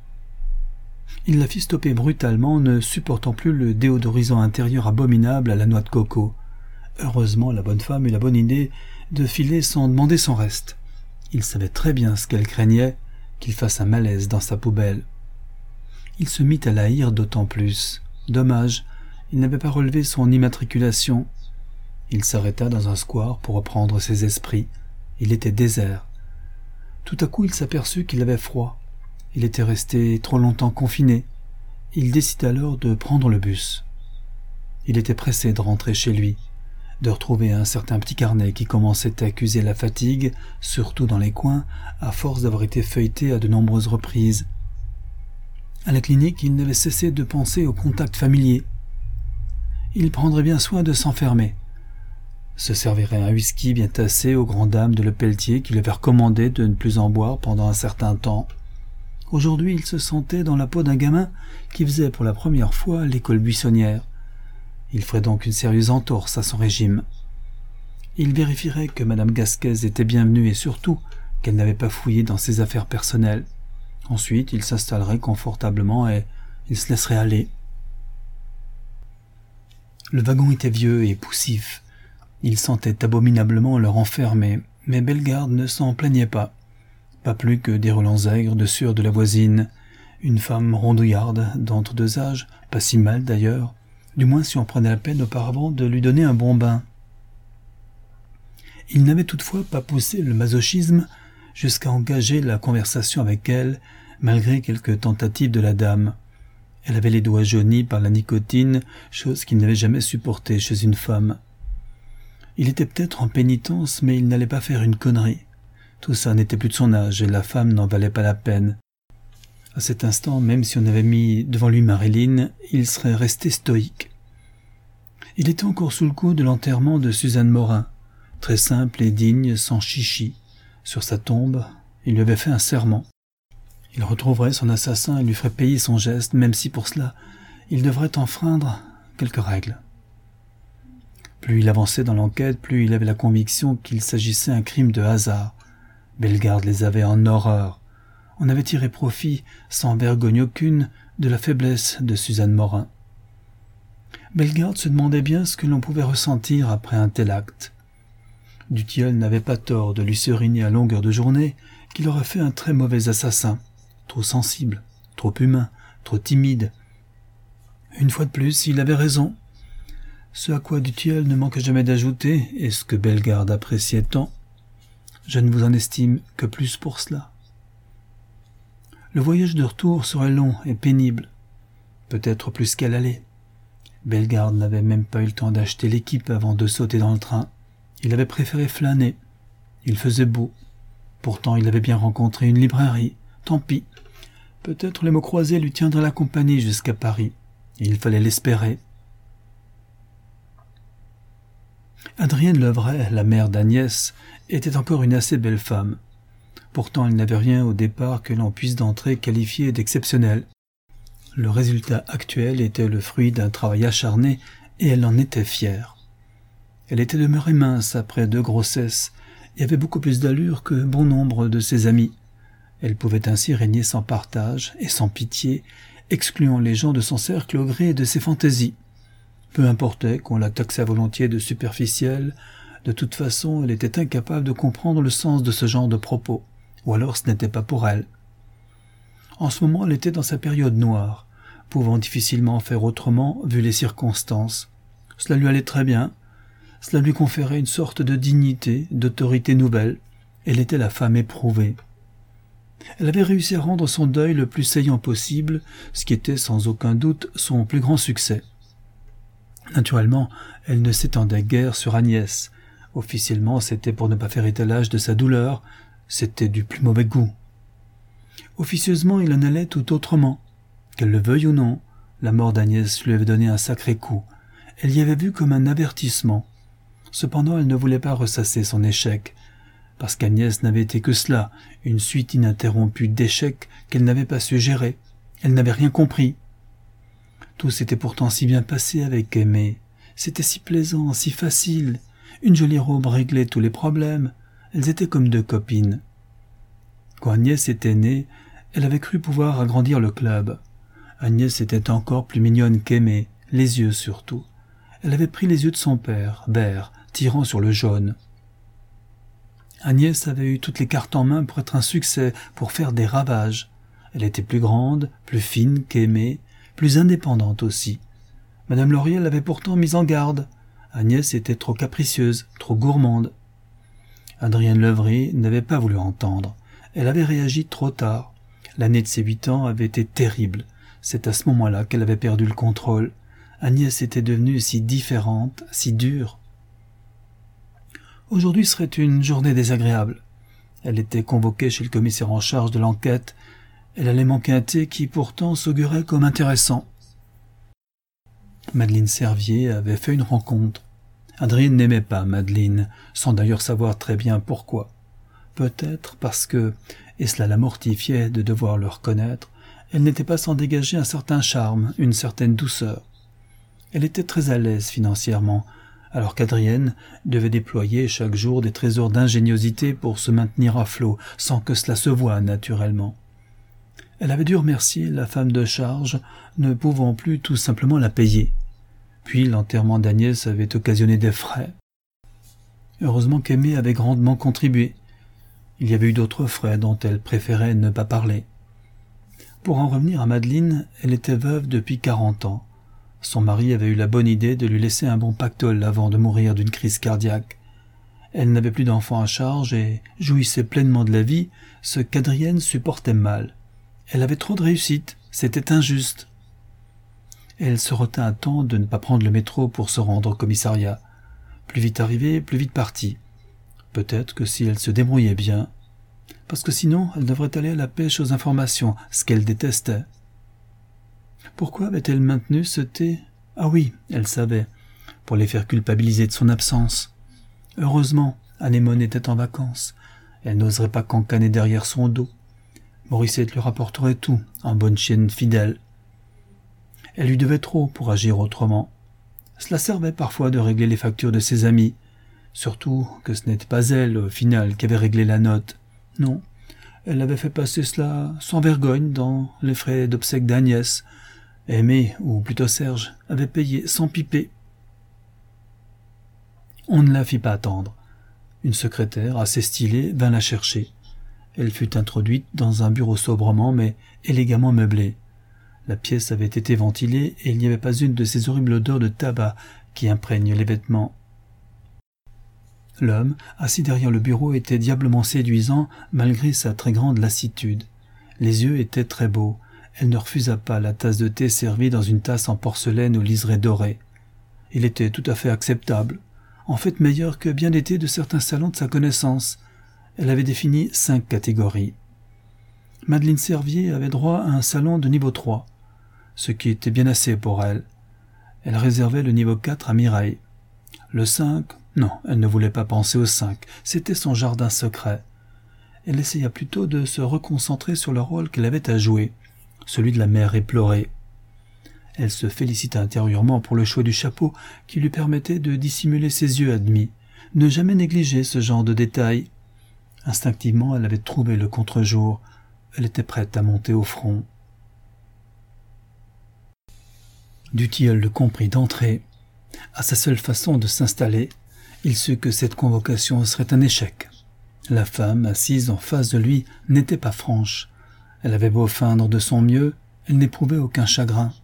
Il la fit stopper brutalement, ne supportant plus le déodorisant intérieur abominable à la noix de coco. Heureusement, la bonne femme eut la bonne idée de filer sans demander son reste. Il savait très bien ce qu'elle craignait, qu'il fasse un malaise dans sa poubelle. Il se mit à la haïr d'autant plus. Dommage, il n'avait pas relevé son immatriculation. Il s'arrêta dans un square pour reprendre ses esprits. Il était désert. Tout à coup, il s'aperçut qu'il avait froid. Il était resté trop longtemps confiné. Il décida alors de prendre le bus. Il était pressé de rentrer chez lui, de retrouver un certain petit carnet qui commençait à accuser la fatigue, surtout dans les coins, à force d'avoir été feuilleté à de nombreuses reprises. À la clinique, il n'avait cessé de penser au contact familier. Il prendrait bien soin de s'enfermer. Se servirait un whisky bien tassé aux grandes dames de Le Pelletier qui lui avait recommandé de ne plus en boire pendant un certain temps. Aujourd'hui, il se sentait dans la peau d'un gamin qui faisait pour la première fois l'école buissonnière. Il ferait donc une sérieuse entorse à son régime. Il vérifierait que Madame Gasquez était bienvenue et surtout qu'elle n'avait pas fouillé dans ses affaires personnelles. Ensuite, il s'installerait confortablement et il se laisserait aller. Le wagon était vieux et poussif. Il sentait abominablement le renfermer, mais Bellegarde ne s'en plaignait pas. Pas plus que des relents aigres de sueur de la voisine, une femme rondouillarde d'entre deux âges, pas si mal d'ailleurs, du moins si on prenait la peine auparavant de lui donner un bon bain. Il n'avait toutefois pas poussé le masochisme jusqu'à engager la conversation avec elle, malgré quelques tentatives de la dame. Elle avait les doigts jaunis par la nicotine, chose qu'il n'avait jamais supportée chez une femme. Il était peut-être en pénitence, mais il n'allait pas faire une connerie. Tout ça n'était plus de son âge, et la femme n'en valait pas la peine. À cet instant, même si on avait mis devant lui Marilyn, il serait resté stoïque. Il était encore sous le coup de l'enterrement de Suzanne Morin, très simple et digne, sans chichi. Sur sa tombe, il lui avait fait un serment. Il retrouverait son assassin et lui ferait payer son geste, même si pour cela, il devrait enfreindre quelques règles. Plus il avançait dans l'enquête, plus il avait la conviction qu'il s'agissait d'un crime de hasard. Bellegarde les avait en horreur. On avait tiré profit, sans vergogne aucune, de la faiblesse de Suzanne Morin. Bellegarde se demandait bien ce que l'on pouvait ressentir après un tel acte. Dutilleul n'avait pas tort de lui seriner à longueur de journée qu'il aurait fait un très mauvais assassin, trop sensible, trop humain, trop timide. Une fois de plus, il avait raison. Ce à quoi Dutilleul ne manquait jamais d'ajouter, et ce que Bellegarde appréciait tant, je ne vous en estime que plus pour cela. Le voyage de retour serait long et pénible, peut-être plus qu'à l'aller. Bellegarde n'avait même pas eu le temps d'acheter l'équipe avant de sauter dans le train. Il avait préféré flâner. Il faisait beau. Pourtant, il avait bien rencontré une librairie. Tant pis. Peut-être les mots croisés lui tiendraient la compagnie jusqu'à Paris. Et il fallait l'espérer. Adrienne Levray, la mère d'Agnès, était encore une assez belle femme. Pourtant, elle n'avait rien au départ que l'on puisse d'entrée qualifier d'exceptionnel. Le résultat actuel était le fruit d'un travail acharné et elle en était fière. Elle était demeurée mince après deux grossesses et avait beaucoup plus d'allure que bon nombre de ses amis. Elle pouvait ainsi régner sans partage et sans pitié, excluant les gens de son cercle au gré de ses fantaisies. Peu importait qu'on la taxait volontiers de superficielle, de toute façon elle était incapable de comprendre le sens de ce genre de propos, ou alors ce n'était pas pour elle. En ce moment elle était dans sa période noire, pouvant difficilement faire autrement vu les circonstances. Cela lui allait très bien, cela lui conférait une sorte de dignité, d'autorité nouvelle, elle était la femme éprouvée. Elle avait réussi à rendre son deuil le plus saillant possible, ce qui était sans aucun doute son plus grand succès. Naturellement, elle ne s'étendait guère sur Agnès. Officiellement, c'était pour ne pas faire étalage de sa douleur, c'était du plus mauvais goût. Officieusement, il en allait tout autrement. Qu'elle le veuille ou non, la mort d'Agnès lui avait donné un sacré coup. Elle y avait vu comme un avertissement. Cependant, elle ne voulait pas ressasser son échec, parce qu'Agnès n'avait été que cela, une suite ininterrompue d'échecs qu'elle n'avait pas su gérer. Elle n'avait rien compris. Tout s'était pourtant si bien passé avec Aimée. C'était si plaisant, si facile. Une jolie robe réglait tous les problèmes. Elles étaient comme deux copines. Quand Agnès était née, elle avait cru pouvoir agrandir le club. Agnès était encore plus mignonne qu'Aimée, les yeux surtout. Elle avait pris les yeux de son père, Bert, tirant sur le jaune. Agnès avait eu toutes les cartes en main pour être un succès, pour faire des ravages. Elle était plus grande, plus fine qu'Aimée, plus indépendante aussi. Madame Laurier l'avait pourtant mise en garde. Agnès était trop capricieuse, trop gourmande. Adrienne Levry n'avait pas voulu entendre. Elle avait réagi trop tard. L'année de ses huit ans avait été terrible. C'est à ce moment-là qu'elle avait perdu le contrôle. Agnès était devenue si différente, si dure. Aujourd'hui serait une journée désagréable. Elle était convoquée chez le commissaire en charge de l'enquête. Elle allait manquer un thé qui pourtant s'augurait comme intéressant. Madeleine Servier avait fait une rencontre. Adrienne n'aimait pas Madeleine, sans d'ailleurs savoir très bien pourquoi. Peut-être parce que, et cela la mortifiait de devoir le reconnaître, elle n'était pas sans dégager un certain charme, une certaine douceur. Elle était très à l'aise financièrement, alors qu'Adrienne devait déployer chaque jour des trésors d'ingéniosité pour se maintenir à flot, sans que cela se voie naturellement. Elle avait dû remercier la femme de charge, ne pouvant plus tout simplement la payer. Puis l'enterrement d'Agnès avait occasionné des frais. Heureusement qu'Aimée avait grandement contribué. Il y avait eu d'autres frais dont elle préférait ne pas parler. Pour en revenir à Madeleine, elle était veuve depuis quarante ans. Son mari avait eu la bonne idée de lui laisser un bon pactole avant de mourir d'une crise cardiaque. Elle n'avait plus d'enfants à charge et jouissait pleinement de la vie, ce qu'Adrienne supportait mal. Elle avait trop de réussite, c'était injuste. Elle se retint à temps de ne pas prendre le métro pour se rendre au commissariat. Plus vite arrivée, plus vite partie. Peut-être que si elle se débrouillait bien, parce que sinon elle devrait aller à la pêche aux informations, ce qu'elle détestait. Pourquoi avait-elle maintenu ce thé? Ah oui, elle savait, pour les faire culpabiliser de son absence. Heureusement, Anémone était en vacances. Elle n'oserait pas cancaner derrière son dos. Morissette lui rapporterait tout, en bonne chienne fidèle. Elle lui devait trop pour agir autrement. Cela servait parfois de régler les factures de ses amis, surtout que ce n'était pas elle, au final, qui avait réglé la note. Non, elle avait fait passer cela sans vergogne dans les frais d'obsèques d'Agnès. Aimée, ou plutôt Serge, avait payé sans piper. On ne la fit pas attendre. Une secrétaire, assez stylée, vint la chercher. Elle fut introduite dans un bureau sobrement mais élégamment meublé. La pièce avait été ventilée et il n'y avait pas une de ces horribles odeurs de tabac qui imprègnent les vêtements. L'homme, assis derrière le bureau, était diablement séduisant malgré sa très grande lassitude. Les yeux étaient très beaux. Elle ne refusa pas la tasse de thé servie dans une tasse en porcelaine au liseré doré. Il était tout à fait acceptable, en fait meilleur que bien des thés de certains salons de sa connaissance. Elle avait défini cinq catégories. Madeleine Servier avait droit à un salon de niveau trois, ce qui était bien assez pour elle. Elle réservait le niveau quatre à Mireille. Le cinq, non, elle ne voulait pas penser au cinq, c'était son jardin secret. Elle essaya plutôt de se reconcentrer sur le rôle qu'elle avait à jouer, celui de la mère éplorée. Elle se félicita intérieurement pour le choix du chapeau qui lui permettait de dissimuler ses yeux admis. Ne jamais négliger ce genre de détails. Instinctivement, elle avait trouvé le contre-jour. Elle était prête à monter au front. Dut-il le comprit d'entrée. À sa seule façon de s'installer, il sut que cette convocation serait un échec. La femme, assise en face de lui, n'était pas franche. Elle avait beau feindre de son mieux, elle n'éprouvait aucun chagrin.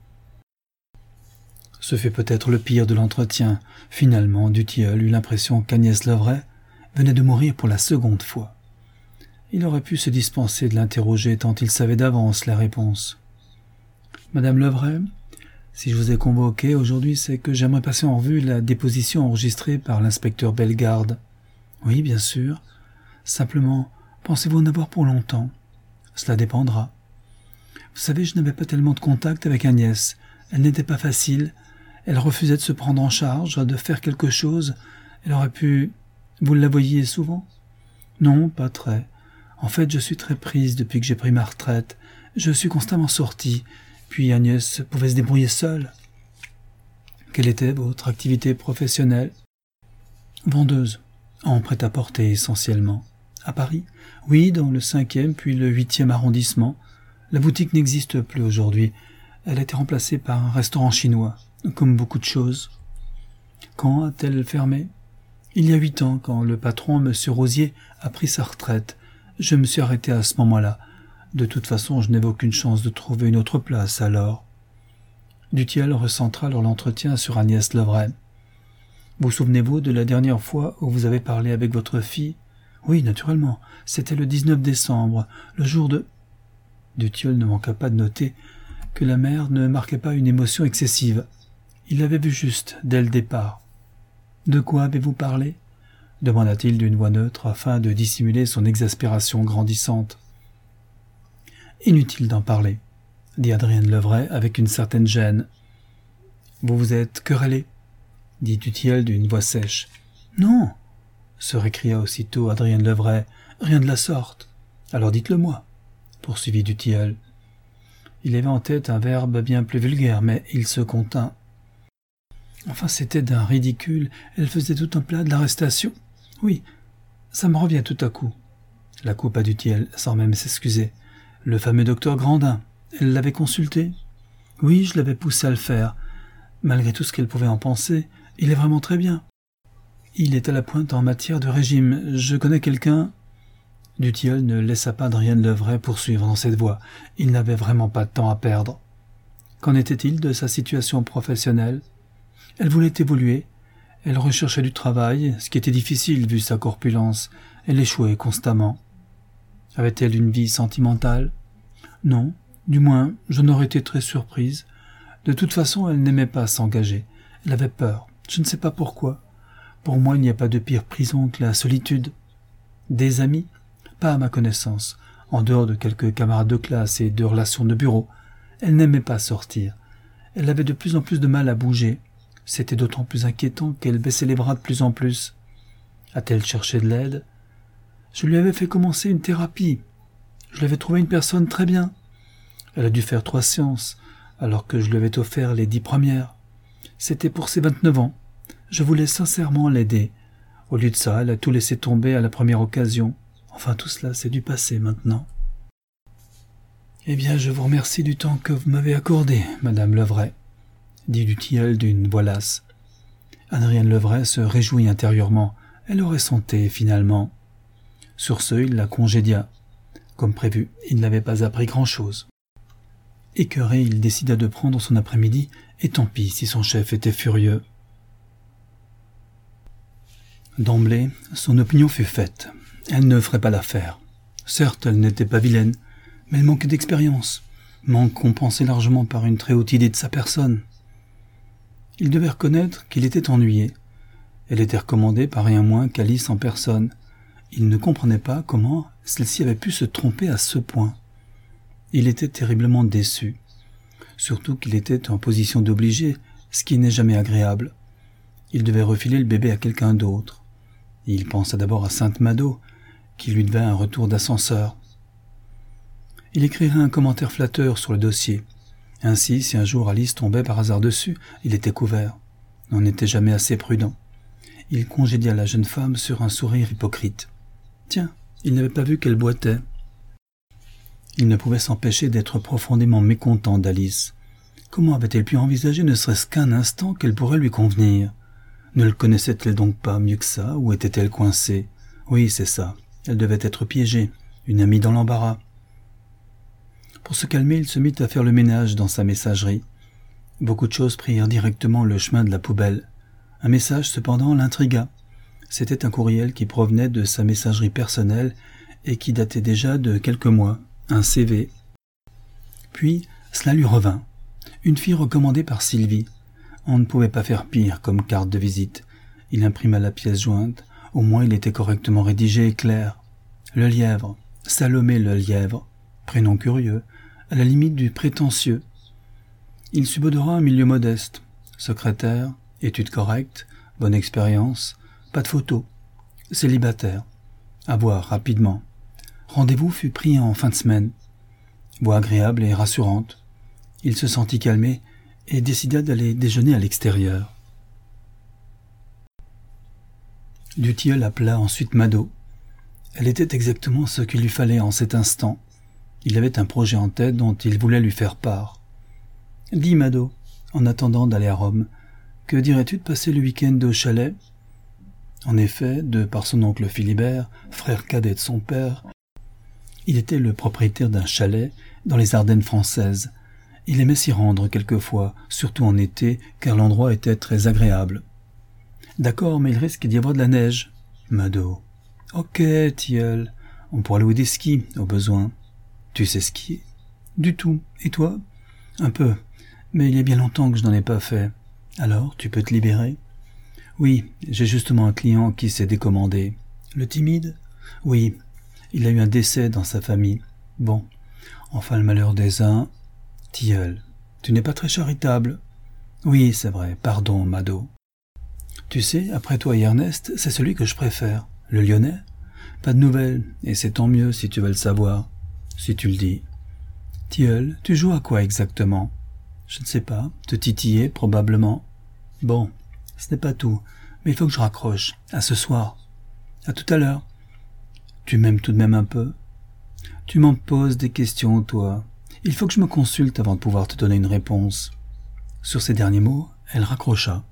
Ce fut peut-être le pire de l'entretien. Finalement, Dutilleul eut l'impression qu'Agnès Levray venait de mourir pour la seconde fois. Il aurait pu se dispenser de l'interroger tant il savait d'avance la réponse. « Madame Levray, si je vous ai convoqué aujourd'hui, c'est que j'aimerais passer en revue la déposition enregistrée par l'inspecteur Bellegarde. »« Oui, bien sûr. Simplement, pensez-vous en avoir pour longtemps ? Cela dépendra. Vous savez, je n'avais pas tellement de contact avec Agnès. Elle n'était pas facile. Elle refusait de se prendre en charge, de faire quelque chose. Elle aurait pu... Vous la voyiez souvent ? Non, pas très. En fait, je suis très prise depuis que j'ai pris ma retraite. Je suis constamment sortie. Puis Agnès pouvait se débrouiller seule. Quelle était votre activité professionnelle ? Vendeuse, en prêt-à-porter essentiellement. À Paris ? Oui, dans le cinquième puis le huitième arrondissement. La boutique n'existe plus aujourd'hui. Elle a été remplacée par un restaurant chinois, comme beaucoup de choses. Quand a-t-elle fermé ? Il y a huit ans, quand le patron, M. Rosier, a pris sa retraite. Je me suis arrêté à ce moment-là. De toute façon, je n'avais aucune chance de trouver une autre place, alors. Dutilleul recentra alors l'entretien sur Agnès Levray. Vous souvenez-vous de la dernière fois où vous avez parlé avec votre fille ? Oui, naturellement. C'était le dix-neuf décembre, le jour de... Dutilleul ne manqua pas de noter que la mère ne marquait pas une émotion excessive. Il l'avait vu juste, dès le départ. « De quoi avez-vous parlé ?» demanda-t-il d'une voix neutre afin de dissimuler son exaspération grandissante. « Inutile d'en parler, » dit Adrienne Levray avec une certaine gêne. « Vous vous êtes querellé ?» dit Dutilleul d'une voix sèche. « Non !» se récria aussitôt Adrienne Levray. « Rien de la sorte. Alors dites-le-moi, » poursuivit Dutilleul. Il avait en tête un verbe bien plus vulgaire, mais il se contint. Enfin, c'était d'un ridicule. Elle faisait tout un plat de l'arrestation. Oui, ça me revient tout à coup. La coupa Dutilleul, sans même s'excuser. Le fameux docteur Grandin, elle l'avait consulté ? Oui, je l'avais poussé à le faire. Malgré tout ce qu'elle pouvait en penser, il est vraiment très bien. Il est à la pointe en matière de régime. Je connais quelqu'un... Dutilleul ne laissa pas Adrienne Levray poursuivre dans cette voie. Il n'avait vraiment pas de temps à perdre. Qu'en était-il de sa situation professionnelle ? Elle voulait évoluer. Elle recherchait du travail, ce qui était difficile vu sa corpulence. Elle échouait constamment. Avait-elle une vie sentimentale ? Non, du moins, je n'aurais été très surprise. De toute façon, elle n'aimait pas s'engager. Elle avait peur. Je ne sais pas pourquoi. Pour moi, il n'y a pas de pire prison que la solitude. Des amis ? Pas à ma connaissance. En dehors de quelques camarades de classe et de relations de bureau. Elle n'aimait pas sortir. Elle avait de plus en plus de mal à bouger. C'était d'autant plus inquiétant qu'elle baissait les bras de plus en plus. A-t-elle cherché de l'aide ? Je lui avais fait commencer une thérapie. Je lui avais trouvé une personne très bien. Elle a dû faire trois séances, alors que je lui avais offert les dix premières. C'était pour ses vingt-neuf ans. Je voulais sincèrement l'aider. Au lieu de ça, elle a tout laissé tomber à la première occasion. Enfin, tout cela, c'est du passé maintenant. Eh bien, je vous remercie du temps que vous m'avez accordé, Madame Levray, dit Dutilleul d'une voix lasse. Adrienne Levray se réjouit intérieurement. Elle aurait son thé, finalement. Sur ce, il la congédia. Comme prévu, il n'avait pas appris grand-chose. Écœuré, il décida de prendre son après-midi, et tant pis si son chef était furieux. D'emblée, son opinion fut faite. Elle ne ferait pas l'affaire. Certes, elle n'était pas vilaine, mais elle manquait d'expérience, manque compensé largement par une très haute idée de sa personne. Il devait reconnaître qu'il était ennuyé. Elle était recommandée par rien moins qu'Alice en personne. Il ne comprenait pas comment celle-ci avait pu se tromper à ce point. Il était terriblement déçu, surtout qu'il était en position d'obligé, ce qui n'est jamais agréable. Il devait refiler le bébé à quelqu'un d'autre. Il pensa d'abord à Sainte-Mado, qui lui devait un retour d'ascenseur. Il écrirait un commentaire flatteur sur le dossier. Ainsi, si un jour Alice tombait par hasard dessus, il était couvert. On n'était jamais assez prudent. Il congédia la jeune femme sur un sourire hypocrite. Tiens, il n'avait pas vu qu'elle boitait. Il ne pouvait s'empêcher d'être profondément mécontent d'Alice. Comment avait-elle pu envisager ne serait-ce qu'un instant qu'elle pourrait lui convenir? Ne le connaissait-elle donc pas mieux que ça, ou était-elle coincée? Oui, c'est ça. Elle devait être piégée, une amie dans l'embarras. Pour se calmer, il se mit à faire le ménage dans sa messagerie. Beaucoup de choses prirent directement le chemin de la poubelle. Un message, cependant, l'intrigua. C'était un courriel qui provenait de sa messagerie personnelle et qui datait déjà de quelques mois, un C V. Puis, cela lui revint. Une fille recommandée par Sylvie. On ne pouvait pas faire pire comme carte de visite. Il imprima la pièce jointe. Au moins, il était correctement rédigé et clair. Le lièvre. Salomé le lièvre. Prénom curieux, à la limite du prétentieux. Il subodora un milieu modeste. Secrétaire, études correctes, bonne expérience, pas de photo. Célibataire. À voir rapidement. Rendez-vous fut pris en fin de semaine. Voix agréable et rassurante. Il se sentit calmé et décida d'aller déjeuner à l'extérieur. Dutilleul appela ensuite Mado. Elle était exactement ce qu'il lui fallait en cet instant. Il avait un projet en tête dont il voulait lui faire part. « Dis, Mado, en attendant d'aller à Rome, que dirais-tu de passer le week-end au chalet ?» En effet, de par son oncle Philibert, frère cadet de son père, il était le propriétaire d'un chalet dans les Ardennes françaises. Il aimait s'y rendre quelquefois, surtout en été, car l'endroit était très agréable. « D'accord, mais il risque d'y avoir de la neige. »« Mado. »« Ok, tilleul, on pourra louer des skis, au besoin. »« Tu sais skier ?»« Du tout. Et toi ?»« Un peu, mais il y a bien longtemps que je n'en ai pas fait. Alors, tu peux te libérer ?»« Oui, j'ai justement un client qui s'est décommandé. »« Le timide ?»« Oui, il a eu un décès dans sa famille. Bon, enfin le malheur des uns. » Tilleul, tu n'es pas très charitable. Oui, c'est vrai, pardon, Mado. Tu sais, après toi et Ernest, c'est celui que je préfère. Le Lyonnais? Pas de nouvelles, et c'est tant mieux si tu veux le savoir. Si tu le dis. Tilleul, tu joues à quoi exactement? Je ne sais pas, te titiller, probablement. Bon, ce n'est pas tout, mais il faut que je raccroche. À ce soir. À tout à l'heure. Tu m'aimes tout de même un peu? Tu m'en poses des questions, toi. Il faut que je me consulte avant de pouvoir te donner une réponse. Sur ces derniers mots, elle raccrocha.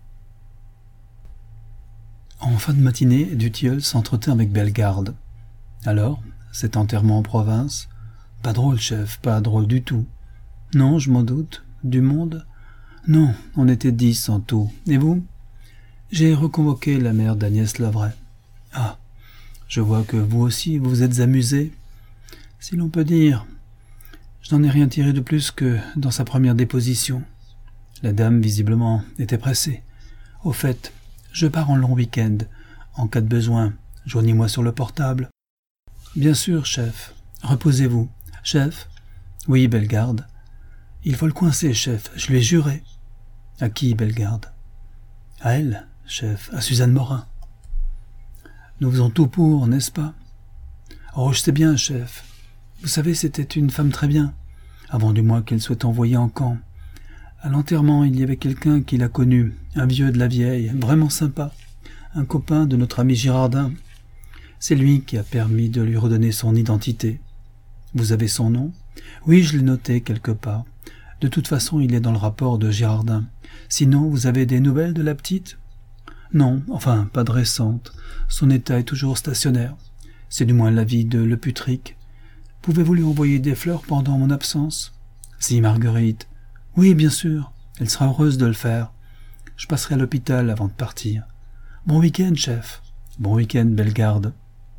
En fin de matinée, Dutilleul s'entretint avec Bellegarde. Alors, cet enterrement en province? Pas drôle, chef, pas drôle du tout. Non, je m'en doute. Du monde? Non, on était dix en tout. Et vous? J'ai reconvoqué la mère d'Agnès Lovray. Ah, je vois que vous aussi vous vous êtes amusé. Si l'on peut dire... Je n'en ai rien tiré de plus que dans sa première déposition. La dame, visiblement, était pressée. Au fait, je pars en long week-end. En cas de besoin, joignez-moi sur le portable. Bien sûr, chef. Reposez-vous. Chef? Oui, Bellegarde. Il faut le coincer, chef. Je lui ai juré. À qui, Bellegarde? À elle, chef. À Suzanne Morin. Nous faisons tout pour, n'est-ce pas? Oh, je sais bien, chef. Vous savez, c'était une femme très bien, avant du moins qu'elle soit envoyée en camp. À l'enterrement, il y avait quelqu'un qui l'a connue, un vieux de la vieille, vraiment sympa, un copain de notre ami Girardin. C'est lui qui a permis de lui redonner son identité. Vous avez son nom? Oui, je l'ai noté quelque part. De toute façon, il est dans le rapport de Girardin. Sinon, vous avez des nouvelles de la petite? Non, enfin, pas de récentes. Son état est toujours stationnaire. C'est du moins l'avis de Le Putric. Pouvez-vous lui envoyer des fleurs pendant mon absence? Si, Marguerite. Oui, bien sûr. Elle sera heureuse de le faire. Je passerai à l'hôpital avant de partir. Bon week-end, chef. Bon week-end, Bellegarde.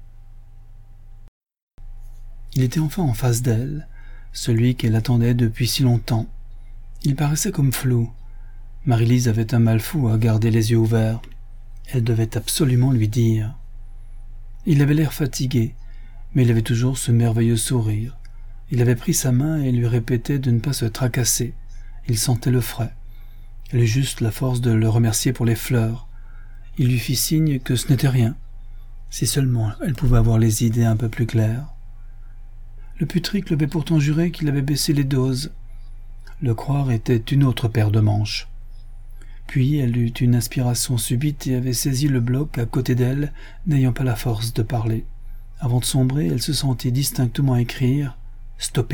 Il était enfin en face d'elle, celui qu'elle attendait depuis si longtemps. Il paraissait comme flou. Marie-Lise avait un mal fou à garder les yeux ouverts. Elle devait absolument lui dire. Il avait l'air fatigué, mais il avait toujours ce merveilleux sourire. Il avait pris sa main et lui répétait de ne pas se tracasser. Il sentait le frais. Elle eut juste la force de le remercier pour les fleurs. Il lui fit signe que ce n'était rien. Si seulement elle pouvait avoir les idées un peu plus claires. Le Putric lui avait pourtant juré qu'il avait baissé les doses. Le croire était une autre paire de manches. Puis elle eut une inspiration subite et avait saisi le bloc à côté d'elle, n'ayant pas la force de parler. Avant de sombrer, elle se sentit distinctement écrire « Stoppez-le ».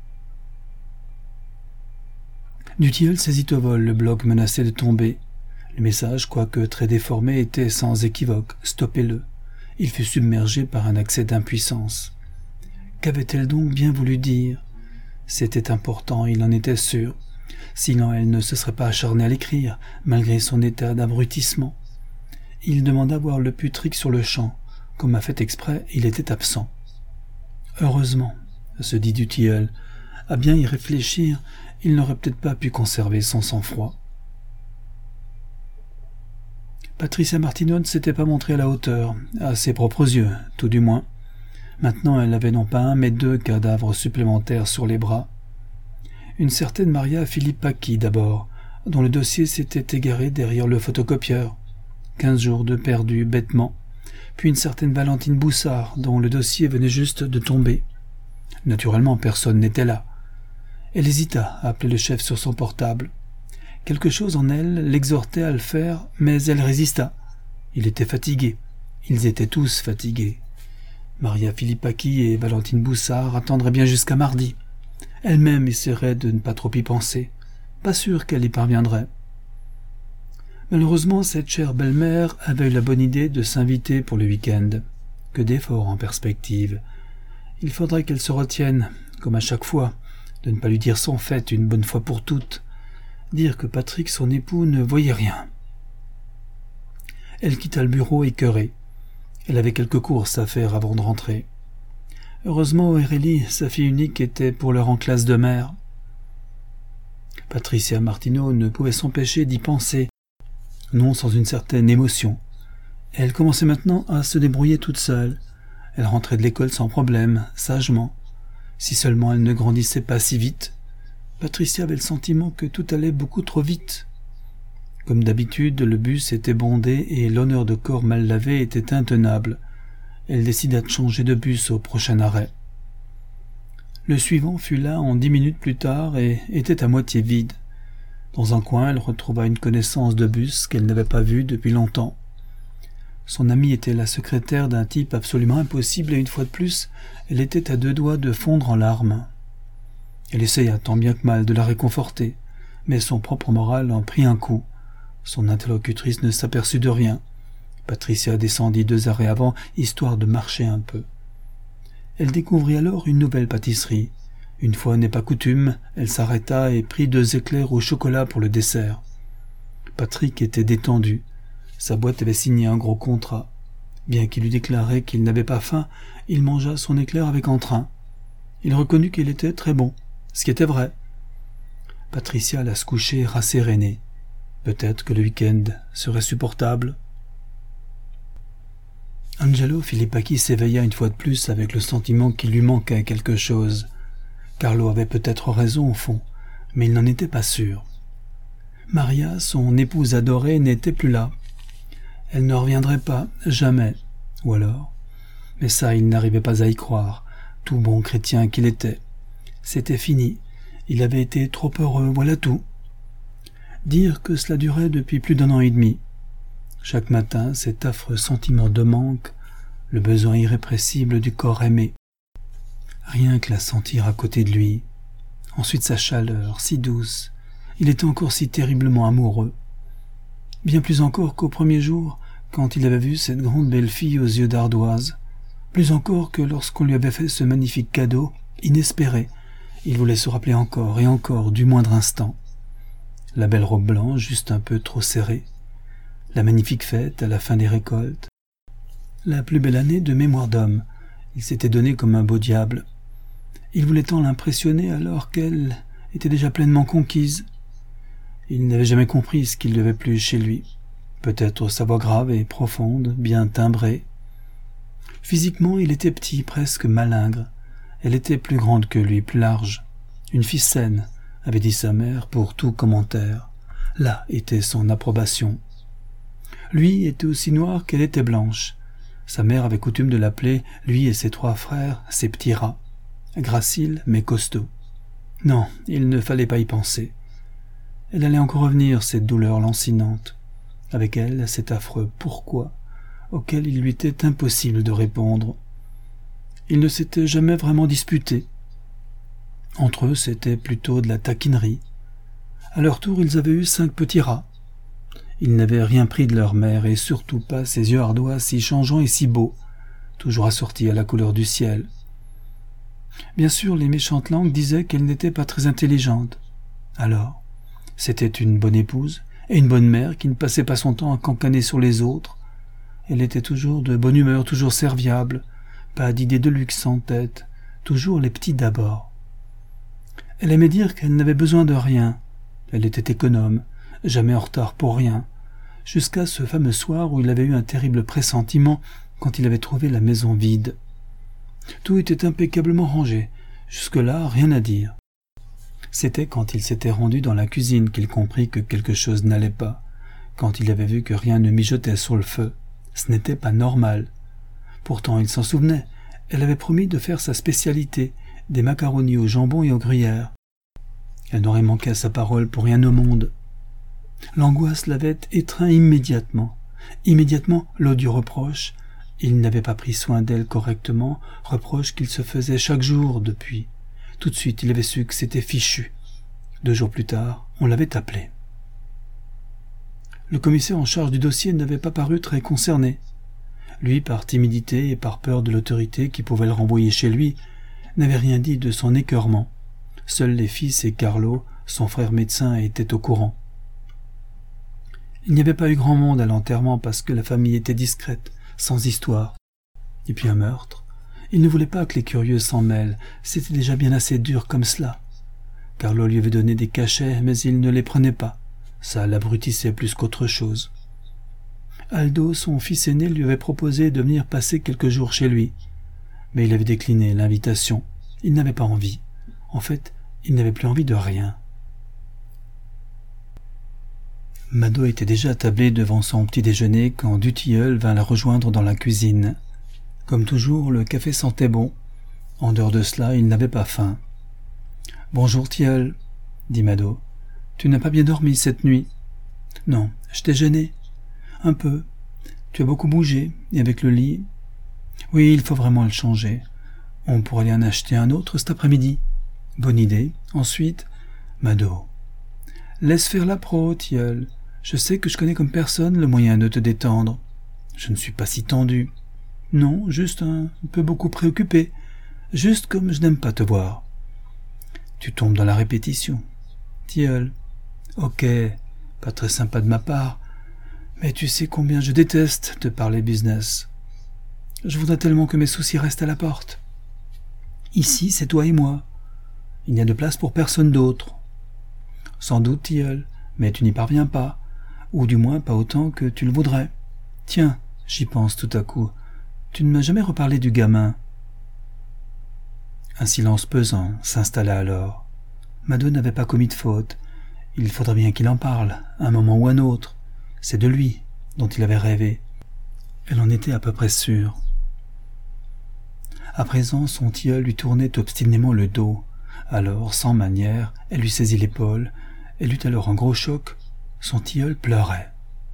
Du tilleul saisit au vol le bloc menacé de tomber. Le message, quoique très déformé, était sans équivoque « Stoppez-le ». Il fut submergé par un accès d'impuissance. Qu'avait-elle donc bien voulu dire? C'était important, il en était sûr. Sinon elle ne se serait pas acharnée à l'écrire, malgré son état d'abrutissement. Il demanda à voir le putrique sur le champ. Comme a fait exprès, il était absent. Heureusement, se dit du tilleul. À bien y réfléchir, il n'aurait peut-être pas pu conserver son sang-froid. Patricia Martineau ne s'était pas montrée à la hauteur, à ses propres yeux, tout du moins. Maintenant, elle avait non pas un, mais deux cadavres supplémentaires sur les bras. Une certaine Maria Filippaki d'abord, dont le dossier s'était égaré derrière le photocopieur. Quinze jours de perdu bêtement. Puis une certaine Valentine Boussard, dont le dossier venait juste de tomber. Naturellement, personne n'était là. Elle hésita à appeler le chef sur son portable. Quelque chose en elle l'exhortait à le faire, mais elle résista. Il était fatigué. Ils étaient tous fatigués. Maria Filippaki et Valentine Boussard attendraient bien jusqu'à mardi. Elle-même essaierait de ne pas trop y penser. Pas sûr qu'elle y parviendrait. Malheureusement, cette chère belle-mère avait eu la bonne idée de s'inviter pour le week-end. Que d'efforts en perspective. Il faudrait qu'elle se retienne, comme à chaque fois, de ne pas lui dire son fait une bonne fois pour toutes. Dire que Patrick, son époux, ne voyait rien. Elle quitta le bureau écœurée. Elle avait quelques courses à faire avant de rentrer. Heureusement, Aurélie, sa fille unique, était pour l'heure en classe de mère. Patricia Martineau ne pouvait s'empêcher d'y penser, non sans une certaine émotion. Elle commençait maintenant à se débrouiller toute seule. Elle rentrait de l'école sans problème, sagement. Si seulement elle ne grandissait pas si vite. Patricia avait le sentiment que tout allait beaucoup trop vite. Comme d'habitude, le bus était bondé et l'honneur de corps mal lavé était intenable. Elle décida de changer de bus au prochain arrêt. Le suivant fut là en dix minutes plus tard et était à moitié vide. Dans un coin, elle retrouva une connaissance de bus qu'elle n'avait pas vue depuis longtemps. Son amie était la secrétaire d'un type absolument impossible et une fois de plus, elle était à deux doigts de fondre en larmes. Elle essaya tant bien que mal de la réconforter, mais son propre moral en prit un coup. Son interlocutrice ne s'aperçut de rien. Patricia descendit deux arrêts avant, histoire de marcher un peu. Elle découvrit alors une nouvelle pâtisserie. Une fois n'est pas coutume, elle s'arrêta et prit deux éclairs au chocolat pour le dessert. Patrick était détendu. Sa boîte avait signé un gros contrat. Bien qu'il eût déclaré qu'il n'avait pas faim, il mangea son éclair avec entrain. Il reconnut qu'il était très bon, ce qui était vrai. Patricia alla se coucher rassérénée. Peut-être que le week-end serait supportable. Angelo Filippaki s'éveilla une fois de plus avec le sentiment qu'il lui manquait quelque chose. Carlo avait peut-être raison au fond, mais il n'en était pas sûr. Maria, son épouse adorée, n'était plus là. Elle ne reviendrait pas, jamais. Ou alors... Mais ça, il n'arrivait pas à y croire, tout bon chrétien qu'il était. C'était fini. Il avait été trop heureux, voilà tout. Dire que cela durait depuis plus d'un an et demi. Chaque matin, cet affreux sentiment de manque, le besoin irrépressible du corps aimé. Rien que la sentir à côté de lui. Ensuite sa chaleur, si douce. Il était encore si terriblement amoureux. Bien plus encore qu'au premier jour, quand il avait vu cette grande belle fille aux yeux d'ardoise. Plus encore que lorsqu'on lui avait fait ce magnifique cadeau, inespéré. Il voulait se rappeler encore et encore du moindre instant. La belle robe blanche, juste un peu trop serrée. La magnifique fête à la fin des récoltes. La plus belle année de mémoire d'homme. Il s'était donné comme un beau diable. Il voulait tant l'impressionner alors qu'elle était déjà pleinement conquise. Il n'avait jamais compris ce qu'il lui avait plu chez lui. Peut-être sa voix grave et profonde, bien timbrée. Physiquement, il était petit, presque malingre. Elle était plus grande que lui, plus large. Une fille saine, avait dit sa mère pour tout commentaire. Là était son approbation. Lui était aussi noir qu'elle était blanche. Sa mère avait coutume de l'appeler, lui et ses trois frères, ses petits rats. Gracile mais costaud. Non, il ne fallait pas y penser. Elle allait encore revenir, cette douleur lancinante. Avec elle, cet affreux pourquoi, auquel il lui était impossible de répondre. Ils ne s'étaient jamais vraiment disputés. Entre eux, c'était plutôt de la taquinerie. À leur tour, ils avaient eu cinq petits rats. Ils n'avaient rien pris de leur mère, et surtout pas ces yeux ardois si changeants et si beaux, toujours assortis à la couleur du ciel. Bien sûr, les méchantes langues disaient qu'elle n'était pas très intelligente. Alors, c'était une bonne épouse et une bonne mère qui ne passait pas son temps à cancaner sur les autres. Elle était toujours de bonne humeur, toujours serviable, pas d'idées de luxe en tête, toujours les petits d'abord. Elle aimait dire qu'elle n'avait besoin de rien. Elle était économe, jamais en retard pour rien, jusqu'à ce fameux soir où il avait eu un terrible pressentiment quand il avait trouvé la maison vide. Tout était impeccablement rangé, jusque-là rien à dire. C'était quand il s'était rendu dans la cuisine qu'il comprit que quelque chose n'allait pas, quand il avait vu que rien ne mijotait sur le feu. Ce n'était pas normal. Pourtant il s'en souvenait, elle avait promis de faire sa spécialité, des macaronis au jambon et aux gruyères. Elle n'aurait manqué à sa parole pour rien au monde. L'angoisse l'avait étreint immédiatement. Immédiatement, l'odieux reproche. Il n'avait pas pris soin d'elle correctement, reproche qu'il se faisait chaque jour depuis. Tout de suite, il avait su que c'était fichu. Deux jours plus tard, on l'avait appelé. Le commissaire en charge du dossier n'avait pas paru très concerné. Lui, par timidité et par peur de l'autorité qui pouvait le renvoyer chez lui, n'avait rien dit de son écœurement. Seuls les fils et Carlo, son frère médecin, étaient au courant. Il n'y avait pas eu grand monde à l'enterrement parce que la famille était discrète, sans histoire. Et puis un meurtre. Il ne voulait pas que les curieux s'en mêlent, c'était déjà bien assez dur comme cela. Carlo lui avait donné des cachets, mais il ne les prenait pas. Ça l'abrutissait plus qu'autre chose. Aldo, son fils aîné, lui avait proposé de venir passer quelques jours chez lui. Mais il avait décliné l'invitation. Il n'avait pas envie. En fait, il n'avait plus envie de rien. Mado était déjà attablée devant son petit déjeuner quand Dutilleul vint la rejoindre dans la cuisine. Comme toujours, le café sentait bon. En dehors de cela, il n'avait pas faim. « Bonjour, Tilleul, » dit Mado. « Tu n'as pas bien dormi cette nuit ?»« Non, je t'ai gêné. »« Un peu. Tu as beaucoup bougé, et avec le lit. »« Oui, il faut vraiment le changer. On pourrait aller en acheter un autre cet après-midi. »« Bonne idée. Ensuite, Mado. »« Laisse faire la pro, Tilleul. Je sais que je connais comme personne le moyen de te détendre. Je ne suis pas si tendu. Non, juste un peu beaucoup préoccupé. Juste comme je n'aime pas te voir. Tu tombes dans la répétition. Tilleul. Ok, pas très sympa de ma part, mais tu sais combien je déteste te parler business. Je voudrais tellement que mes soucis restent à la porte. Ici, c'est toi et moi. Il n'y a de place pour personne d'autre. Sans doute, Tilleul, mais tu n'y parviens pas, ou du moins pas autant que tu le voudrais. Tiens, j'y pense tout à coup. Tu ne m'as jamais reparlé du gamin. Un silence pesant s'installa alors. Mado n'avait pas commis de faute. Il faudrait bien qu'il en parle, un moment ou un autre. C'est de lui dont il avait rêvé. Elle en était à peu près sûre. À présent, son tilleul lui tournait obstinément le dos. Alors, sans manière, elle lui saisit l'épaule. Elle eut alors un gros choc. Son tilleul pleurait.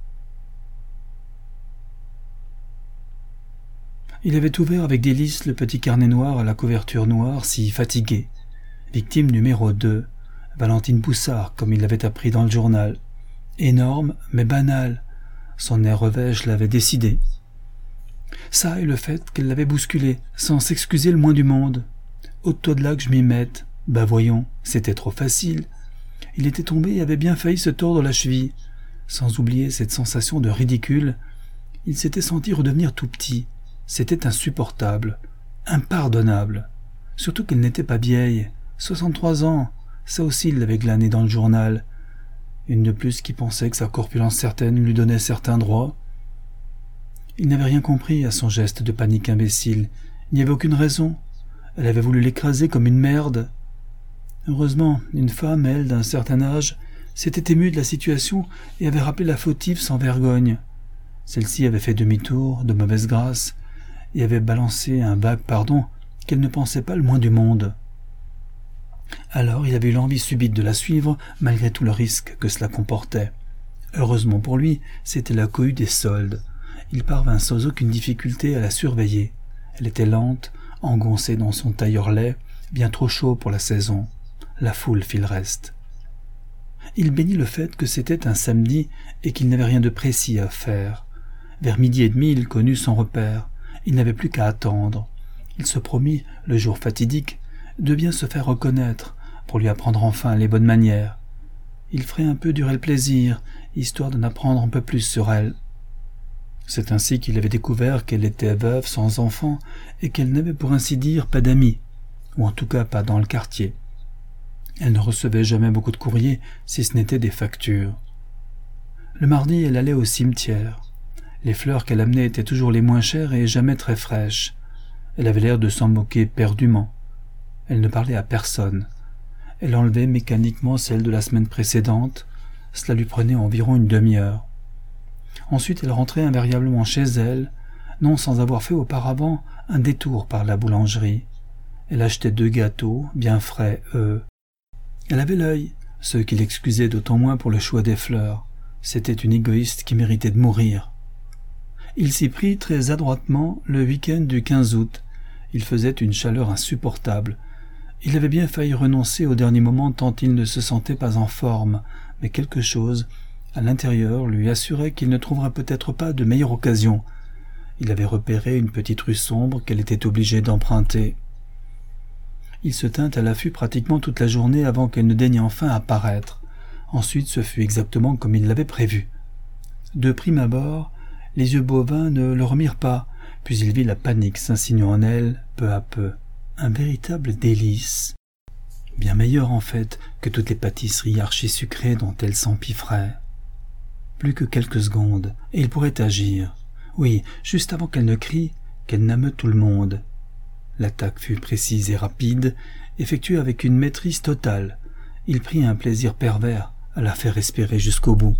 Il avait ouvert avec délice le petit carnet noir à la couverture noire, si fatigué. Victime numéro deux, Valentine Poussard, comme il l'avait appris dans le journal. Énorme, mais banal. Son air revêche l'avait décidé. Ça et le fait qu'elle l'avait bousculé, sans s'excuser le moins du monde. Ôte-toi de là que je m'y mette. Bah voyons, c'était trop facile. Il était tombé et avait bien failli se tordre la cheville. Sans oublier cette sensation de ridicule, il s'était senti redevenir tout petit. C'était insupportable, impardonnable. Surtout qu'elle n'était pas vieille. Soixante-trois ans, ça aussi il l'avait glané dans le journal. Une de plus qui pensait que sa corpulence certaine lui donnait certains droits. Il n'avait rien compris à son geste de panique imbécile. Il n'y avait aucune raison. Elle avait voulu l'écraser comme une merde. Heureusement, une femme, elle, d'un certain âge, s'était émue de la situation et avait rappelé la fautive sans vergogne. Celle-ci avait fait demi-tour, de mauvaise grâce, et avait balancé un vague pardon qu'elle ne pensait pas le moins du monde. Alors il avait eu l'envie subite de la suivre, malgré tout le risque que cela comportait. Heureusement pour lui, c'était la cohue des soldes. Il parvint sans aucune difficulté à la surveiller. Elle était lente, engoncée dans son tailleur-lait, bien trop chaud pour la saison. La foule fit le reste. Il bénit le fait que c'était un samedi et qu'il n'avait rien de précis à faire. Vers midi et demi, il connut son repère. Il n'avait plus qu'à attendre. Il se promit, le jour fatidique, de bien se faire reconnaître, pour lui apprendre enfin les bonnes manières. Il ferait un peu durer le plaisir, histoire d'en apprendre un peu plus sur elle. C'est ainsi qu'il avait découvert qu'elle était veuve sans enfant et qu'elle n'avait pour ainsi dire pas d'amis, ou en tout cas pas dans le quartier. Elle ne recevait jamais beaucoup de courriers, si ce n'était des factures. Le mardi, elle allait au cimetière. Les fleurs qu'elle amenait étaient toujours les moins chères et jamais très fraîches. Elle avait l'air de s'en moquer perdument. Elle ne parlait à personne. Elle enlevait mécaniquement celle de la semaine précédente. Cela lui prenait environ une demi-heure. Ensuite, elle rentrait invariablement chez elle, non sans avoir fait auparavant un détour par la boulangerie. Elle achetait deux gâteaux, bien frais, eux. Elle avait l'œil, ce qui l'excusait d'autant moins pour le choix des fleurs. C'était une égoïste qui méritait de mourir. Il s'y prit très adroitement le week-end du quinze août. Il faisait une chaleur insupportable. Il avait bien failli renoncer au dernier moment tant il ne se sentait pas en forme, mais quelque chose, à l'intérieur, lui assurait qu'il ne trouverait peut-être pas de meilleure occasion. Il avait repéré une petite rue sombre qu'elle était obligée d'emprunter. Il se tint à l'affût pratiquement toute la journée avant qu'elle ne daigne enfin apparaître. Ensuite, ce fut exactement comme il l'avait prévu. De prime abord, les yeux bovins ne le remirent pas, puis il vit la panique s'insinuant en elle, peu à peu. Un véritable délice. Bien meilleur, en fait, que toutes les pâtisseries archi-sucrées dont elle s'empiffrait. Plus que quelques secondes, et il pourrait agir. Oui, juste avant qu'elle ne crie, qu'elle n'ameute tout le monde. L'attaque fut précise et rapide, effectuée avec une maîtrise totale. Il prit un plaisir pervers à la faire respirer jusqu'au bout.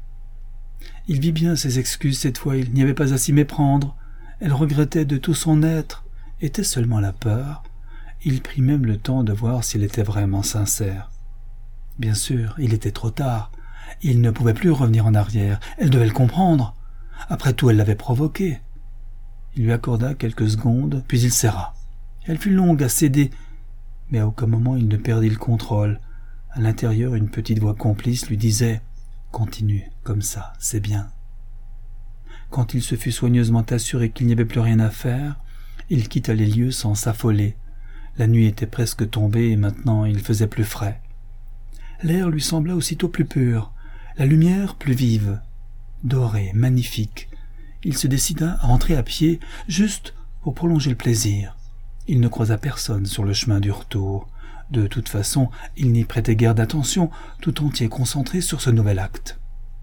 Il vit bien ses excuses cette fois, il n'y avait pas à s'y méprendre. Elle regrettait de tout son être. Était seulement la peur? Il prit même le temps de voir s'il était vraiment sincère. Bien sûr, il était trop tard. Il ne pouvait plus revenir en arrière. Elle devait le comprendre. Après tout, elle l'avait provoqué. Il lui accorda quelques secondes, puis il serra. Elle fut longue à céder, mais à aucun moment il ne perdit le contrôle. À l'intérieur, une petite voix complice lui disait « Continue, comme ça, c'est bien ». Quand il se fut soigneusement assuré qu'il n'y avait plus rien à faire, il quitta les lieux sans s'affoler. La nuit était presque tombée et maintenant il faisait plus frais. L'air lui sembla aussitôt plus pur, la lumière plus vive, dorée, magnifique. Il se décida à rentrer à pied, juste pour prolonger le plaisir. Il ne croisa personne sur le chemin du retour. De toute façon, il n'y prêtait guère d'attention, tout entier concentré sur ce nouvel acte.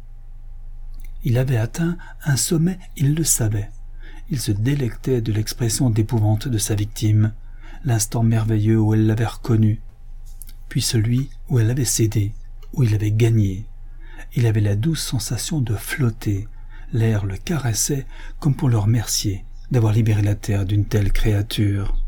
Il avait atteint un sommet, il le savait. Il se délectait de l'expression d'épouvante de sa victime, l'instant merveilleux où elle l'avait reconnu, puis celui où elle avait cédé, où il avait gagné. Il avait la douce sensation de flotter. L'air le caressait comme pour le remercier d'avoir libéré la terre d'une telle créature.